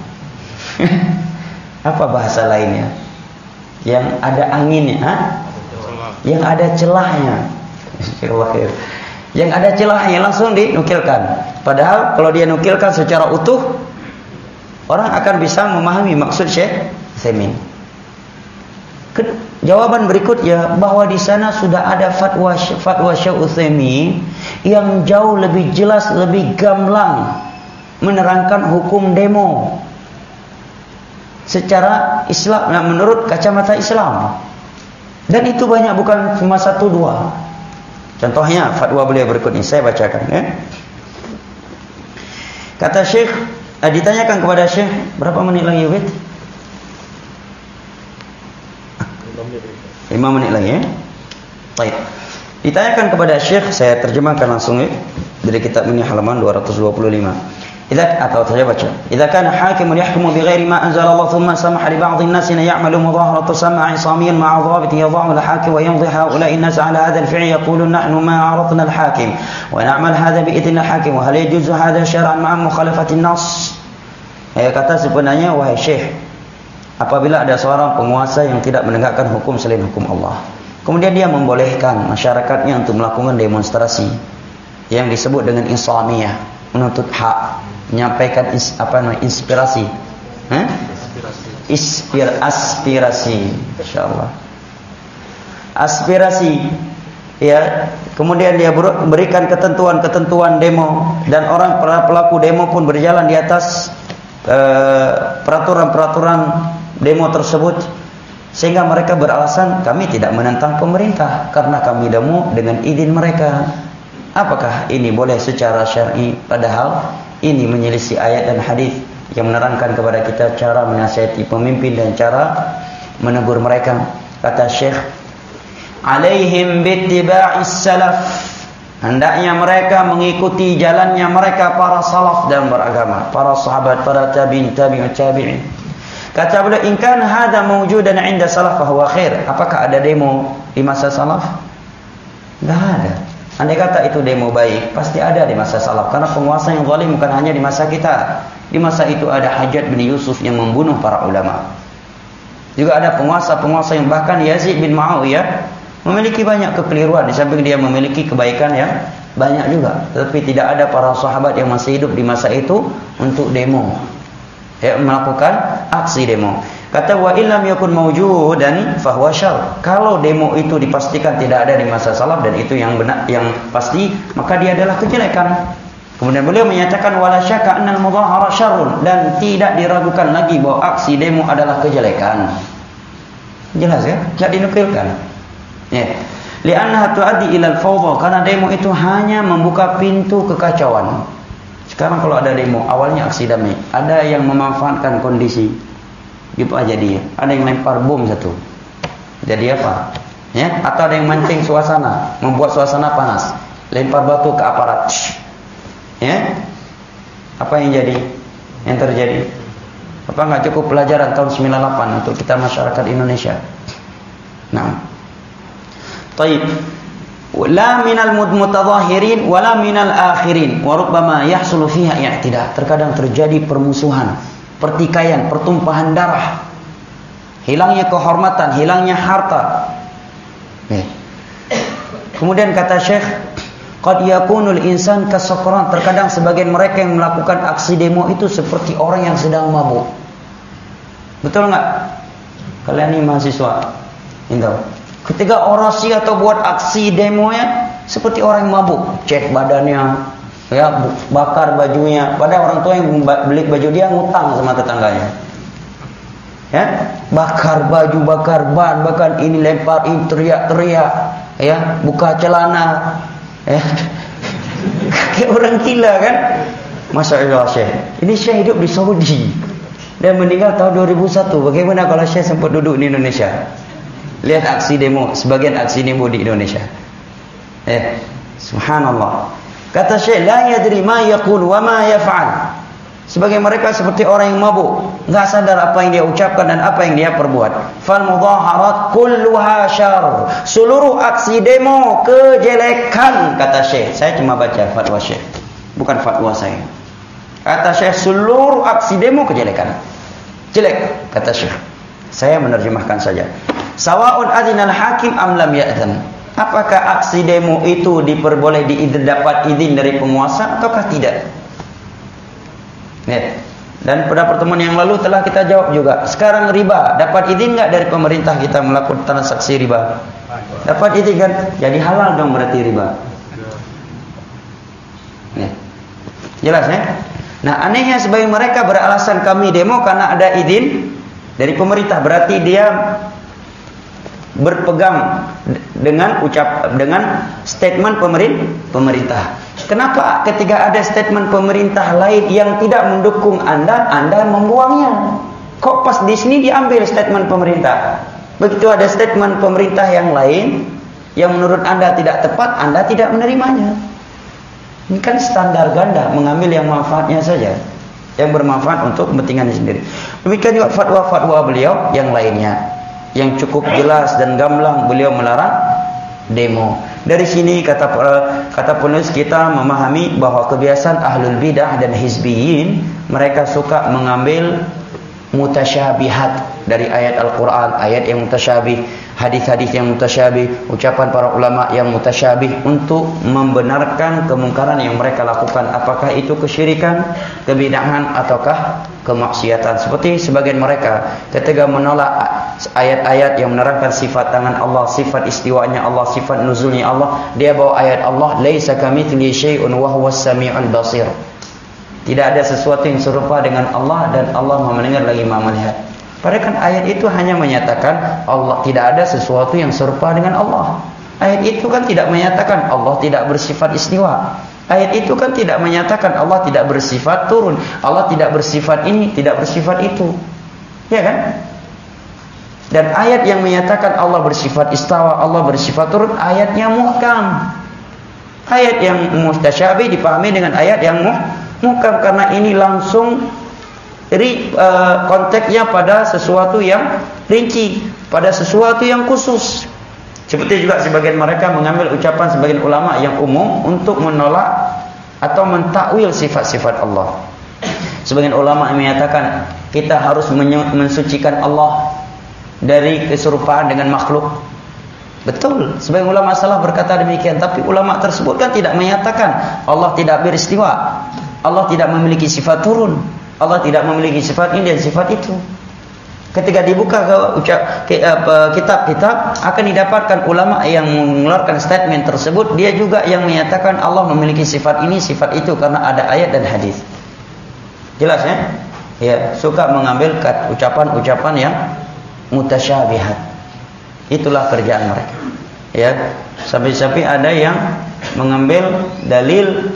Apa bahasa lainnya? Yang ada anginnya, ha? Yang ada celahnya. Yang ada celahnya langsung dinukilkan. Padahal kalau dia nukilkan secara utuh, orang akan bisa memahami maksud Syekh Utsaimin. Jawaban berikutnya bahwa di sana sudah ada fatwa fatwa Syekh Utsaimin yang jauh lebih jelas, lebih gamblang menerangkan hukum demo secara Islam, nah, menurut kacamata Islam. Dan itu banyak, bukan cuma satu dua. Contohnya fatwa beliau berikut ini, saya bacakan ya. Kata Syekh, eh, ditanyakan kepada Syekh, berapa menit lagi Wid? lima menit lagi ya. Baik. Ditanyakan kepada Syekh, saya terjemahkan langsung ya dari kitab ini halaman dua ratus dua puluh lima. Idza atau saya baca. Idza kana hakimun yahkumu bighairi ma anzala Allah thumma samaha li ba'd an-nas an ya'malu mudaharata sam'a 'isamiyan ma'a dhabit yadh'u al-hakim wa yamdhi ha'ula'i an-nas 'ala hadha al-fi'l yaqulun nahnu ma 'aradna al-hakim wa na'mal hadha bi idhni al-hakim wa hal yajuzu hadha syar'an ma'a mukhalafati an-nass. Ya, kata sebenarnya wahai Syekh, apabila ada seorang penguasa yang tidak menegakkan hukum selain hukum Allah, kemudian dia membolehkan masyarakatnya untuk melakukan demonstrasi yang disebut dengan islamiyah, menuntut hak, menyampaikan is, apa namanya inspirasi, eh? Inspir, aspirasi, insyaallah, aspirasi, ya. Kemudian dia berikan ketentuan-ketentuan demo, dan orang para pelaku demo pun berjalan di atas uh, peraturan-peraturan demo tersebut, sehingga mereka beralasan kami tidak menentang pemerintah karena kami demo dengan izin mereka. Apakah ini boleh secara syar'i? Padahal ini menyelisih ayat dan hadis yang menerangkan kepada kita cara menasihati pemimpin dan cara menegur mereka. Kata Syekh, alaihim bittiba'is salaf, hendaknya mereka mengikuti jalannya mereka para salaf dalam beragama, para sahabat, para tabi'in, tabi'ut tabi'in. Kata beliau, in kana hadza mawjudan 'inda salaf fa huwa khair. Apakah ada demo di masa salaf? Nggak ada. Andai kata itu demo baik, pasti ada di masa salaf. Karena penguasa yang zalim bukan hanya di masa kita. Di masa itu ada Hajjaj bin Yusuf yang membunuh para ulama. Juga ada penguasa-penguasa yang bahkan Yazid bin Muawiyah memiliki banyak kekeliruan. Di samping dia memiliki kebaikan yang banyak juga. Tetapi tidak ada para sahabat yang masih hidup di masa itu untuk demo. Ya, melakukan aksi demo. Kata wa illam yakun mawjudan fahuwa syarr. Kalau demo itu dipastikan tidak ada di masa salaf dan itu yang benar yang pasti, maka dia adalah kejelekan. Kemudian beliau menyatakan wala syakka annal mudhahara syarrun, dan tidak diragukan lagi bahwa aksi demo adalah kejelekan. Jelas ya? Tidak dinukilkan. Ya. Li'annaha tuaddi ila al-fawdha, karena demo itu hanya membuka pintu kekacauan. Sekarang kalau ada demo, awalnya aksi damai, ada yang memanfaatkan kondisi. Gitu aja dia. Ada yang lempar bom satu. Jadi apa? Ya, atau ada yang mancing suasana, membuat suasana panas, lempar batu ke aparat. Ya. Apa yang jadi? Yang terjadi? Apa enggak cukup pelajaran tahun sembilan puluh delapan untuk kita masyarakat Indonesia? Nah. Baik. La minal mutadhahirin wala minal akhirin wa rubbama yahsulu fiha i'tidah. Terkadang terjadi permusuhan, pertikaian, pertumpahan darah, hilangnya kehormatan, hilangnya harta. Nih. Kemudian kata Syekh, qad yakunul insan kasakran. Terkadang sebagian mereka yang melakukan aksi demo itu seperti orang yang sedang mabuk. Betul enggak? Kalian ini mahasiswa. Indah. Ketika orasi atau buat aksi demo ya, seperti orang yang mabuk, cek badannya, ya, bakar bajunya. Padahal orang tua yang beli baju dia ngutang sama tetangganya. Ya, bakar baju, bakar ban, bahkan ini lempar, ini teriak-teriak, ya, buka celana, ya. Kayak orang gila kan? Masya Allah Syekh. Ini Syekh hidup di Saudi dan meninggal tahun dua ribu satu. Bagaimana kalau Syekh sempat duduk di Indonesia? Lihat aksi demo, sebagian aksi demo di Indonesia. Eh, subhanallah. Kata Syekh, la yadri ma yaqul wa ma yaf'al. Sebagai mereka seperti orang yang mabuk, enggak sadar apa yang dia ucapkan dan apa yang dia perbuat. Fal mudhaharat kulluha syarr. Seluruh aksi demo kejelekan, kata Syekh. Saya cuma baca fatwa Syekh, bukan fatwa saya. Kata Syekh, seluruh aksi demo kejelekan. Jelek, kata Syekh. Saya menerjemahkan saja. Sawa'un adzinal hakim am lam ya'zan. Apakah aksi demo itu diperboleh dapat izin dari penguasa ataukah tidak? Ya. Dan pada pertemuan yang lalu telah kita jawab juga. Sekarang riba dapat izin enggak dari pemerintah kita melakukan transaksi riba? Dapat izin kan? Jadi halal dong berarti riba. Ya. Jelas ya? Nah, anehnya sebagian mereka beralasan kami demo karena ada izin dari pemerintah, berarti dia berpegang dengan ucap dengan statement pemerintah. Kenapa ketika ada statement pemerintah lain yang tidak mendukung Anda, Anda membuangnya? Kok pas di sini diambil statement pemerintah? Begitu ada statement pemerintah yang lain yang menurut Anda tidak tepat, Anda tidak menerimanya. Ini kan standar ganda, mengambil yang manfaatnya saja, yang bermanfaat untuk kepentingan sendiri. Demikian juga fatwa-fatwa beliau yang lainnya, yang cukup jelas dan gamblang beliau melarang demo. Dari sini kata kata penulis kita memahami bahwa kebiasaan ahlul bidah dan hizbiyin, mereka suka mengambil mutasyabihat dari ayat Al-Quran, ayat yang mutasyabih, hadis-hadis yang mutasyabih, ucapan para ulama yang mutasyabih untuk membenarkan kemungkaran yang mereka lakukan. Apakah itu kesyirikan, kebid'ahan ataukah kemaksiatan? Seperti sebagian mereka ketika menolak ayat-ayat yang menerangkan sifat tangan Allah, sifat istiwanya Allah, sifat nuzulnya Allah, dia bawa ayat Allah, laisa kamitslihi syai'un wa huwas samiul basir. Tidak ada sesuatu yang serupa dengan Allah dan Allah Maha mendengar lagi Maha melihat. Padahal kan ayat itu hanya menyatakan Allah, tidak ada sesuatu yang serupa dengan Allah. Ayat itu kan tidak menyatakan Allah tidak bersifat istiwa. Ayat itu kan tidak menyatakan Allah tidak bersifat turun, Allah tidak bersifat ini, tidak bersifat itu. Ya kan? Dan ayat yang menyatakan Allah bersifat istawa, Allah bersifat turun, ayatnya muhkam. Ayat yang mustasyabih dipahami dengan ayat yang muhkam. Muhkam karena ini langsung ri, uh, konteksnya pada sesuatu yang rinci, pada sesuatu yang khusus. Seperti juga sebagian mereka mengambil ucapan sebagian ulama yang umum untuk menolak atau mentakwil sifat-sifat Allah. Sebagian ulama menyatakan kita harus mensucikan Allah dari keserupaan dengan makhluk. Betul, sebagian ulama salah berkata demikian, tapi ulama tersebut kan tidak menyatakan Allah tidak beristiwa, Allah tidak memiliki sifat turun, Allah tidak memiliki sifat ini dan sifat itu. Ketika dibuka ke ucap ke, uh, kitab-kitab akan didapatkan ulama yang mengeluarkan statement tersebut, dia juga yang menyatakan Allah memiliki sifat ini, sifat itu karena ada ayat dan hadis. Jelas ya? Ya, suka mengambil ucapan-ucapan yang mutasyabihat. Itulah kerjaan mereka. Ya, sampai-sampai ada yang mengambil dalil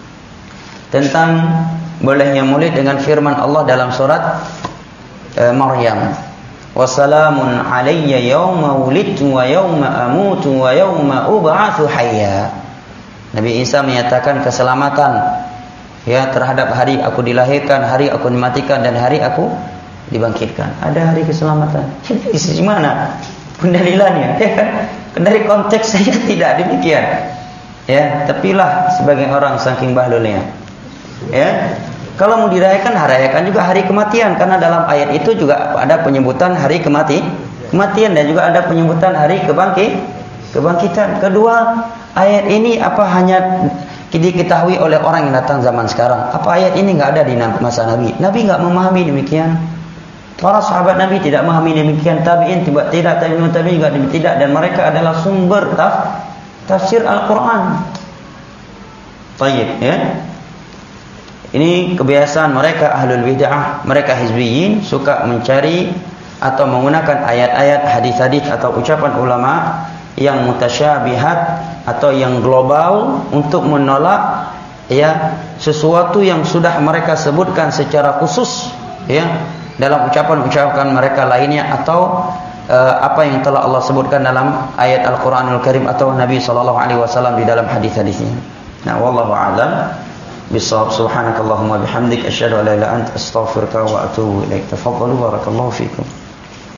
tentang bolehnya maulid dengan firman Allah dalam surat uh, Maryam. Wassalamun alayya yawma wulidtu wa yawma amutu wa yawma ub'atsu hayya. Nabi Isa menyatakan keselamatan ya terhadap hari aku dilahirkan, hari aku dimatikan dan hari aku dibangkitkan. Ada hari keselamatan. Di sisi mana pendalilannya? Ya kan? Dari konteks saya tidak demikian. Ya, tapi lah sebagai orang saking bahlulnya. Ya. Kalau mau dirayakan, rayakan juga hari kematian karena dalam ayat itu juga ada penyebutan hari kemati, kematian dan juga ada penyebutan hari kebangkit, kebangkitan. Kedua, ayat ini apa hanya diketahui oleh orang yang datang zaman sekarang? Apa ayat ini enggak ada di masa Nabi? Nabi enggak memahami demikian. Para sahabat Nabi tidak memahami demikian, tabi'in tidak, tabi'in tabi'in juga tidak, dan mereka adalah sumber taf, tafsir Al-Quran. Baik, ya. Ini kebiasaan mereka ahlul bid'ah, mereka hizbiyin suka mencari atau menggunakan ayat-ayat, hadis-hadis atau ucapan ulama yang mutasyabihat atau yang global untuk menolak ya sesuatu yang sudah mereka sebutkan secara khusus ya dalam ucapan-ucapan mereka lainnya atau uh, apa yang telah Allah sebutkan dalam ayat Al-Quranul Karim atau Nabi sallallahu alaihi wasallam di dalam hadis-hadisnya. Nah, wallahu a'lam bishawab. Subhanakallahumma bihamdik asyhadu an la ilaha illa anta astaghfiruka wa atubu ilaik. Tafadhalu barakallahu fikum.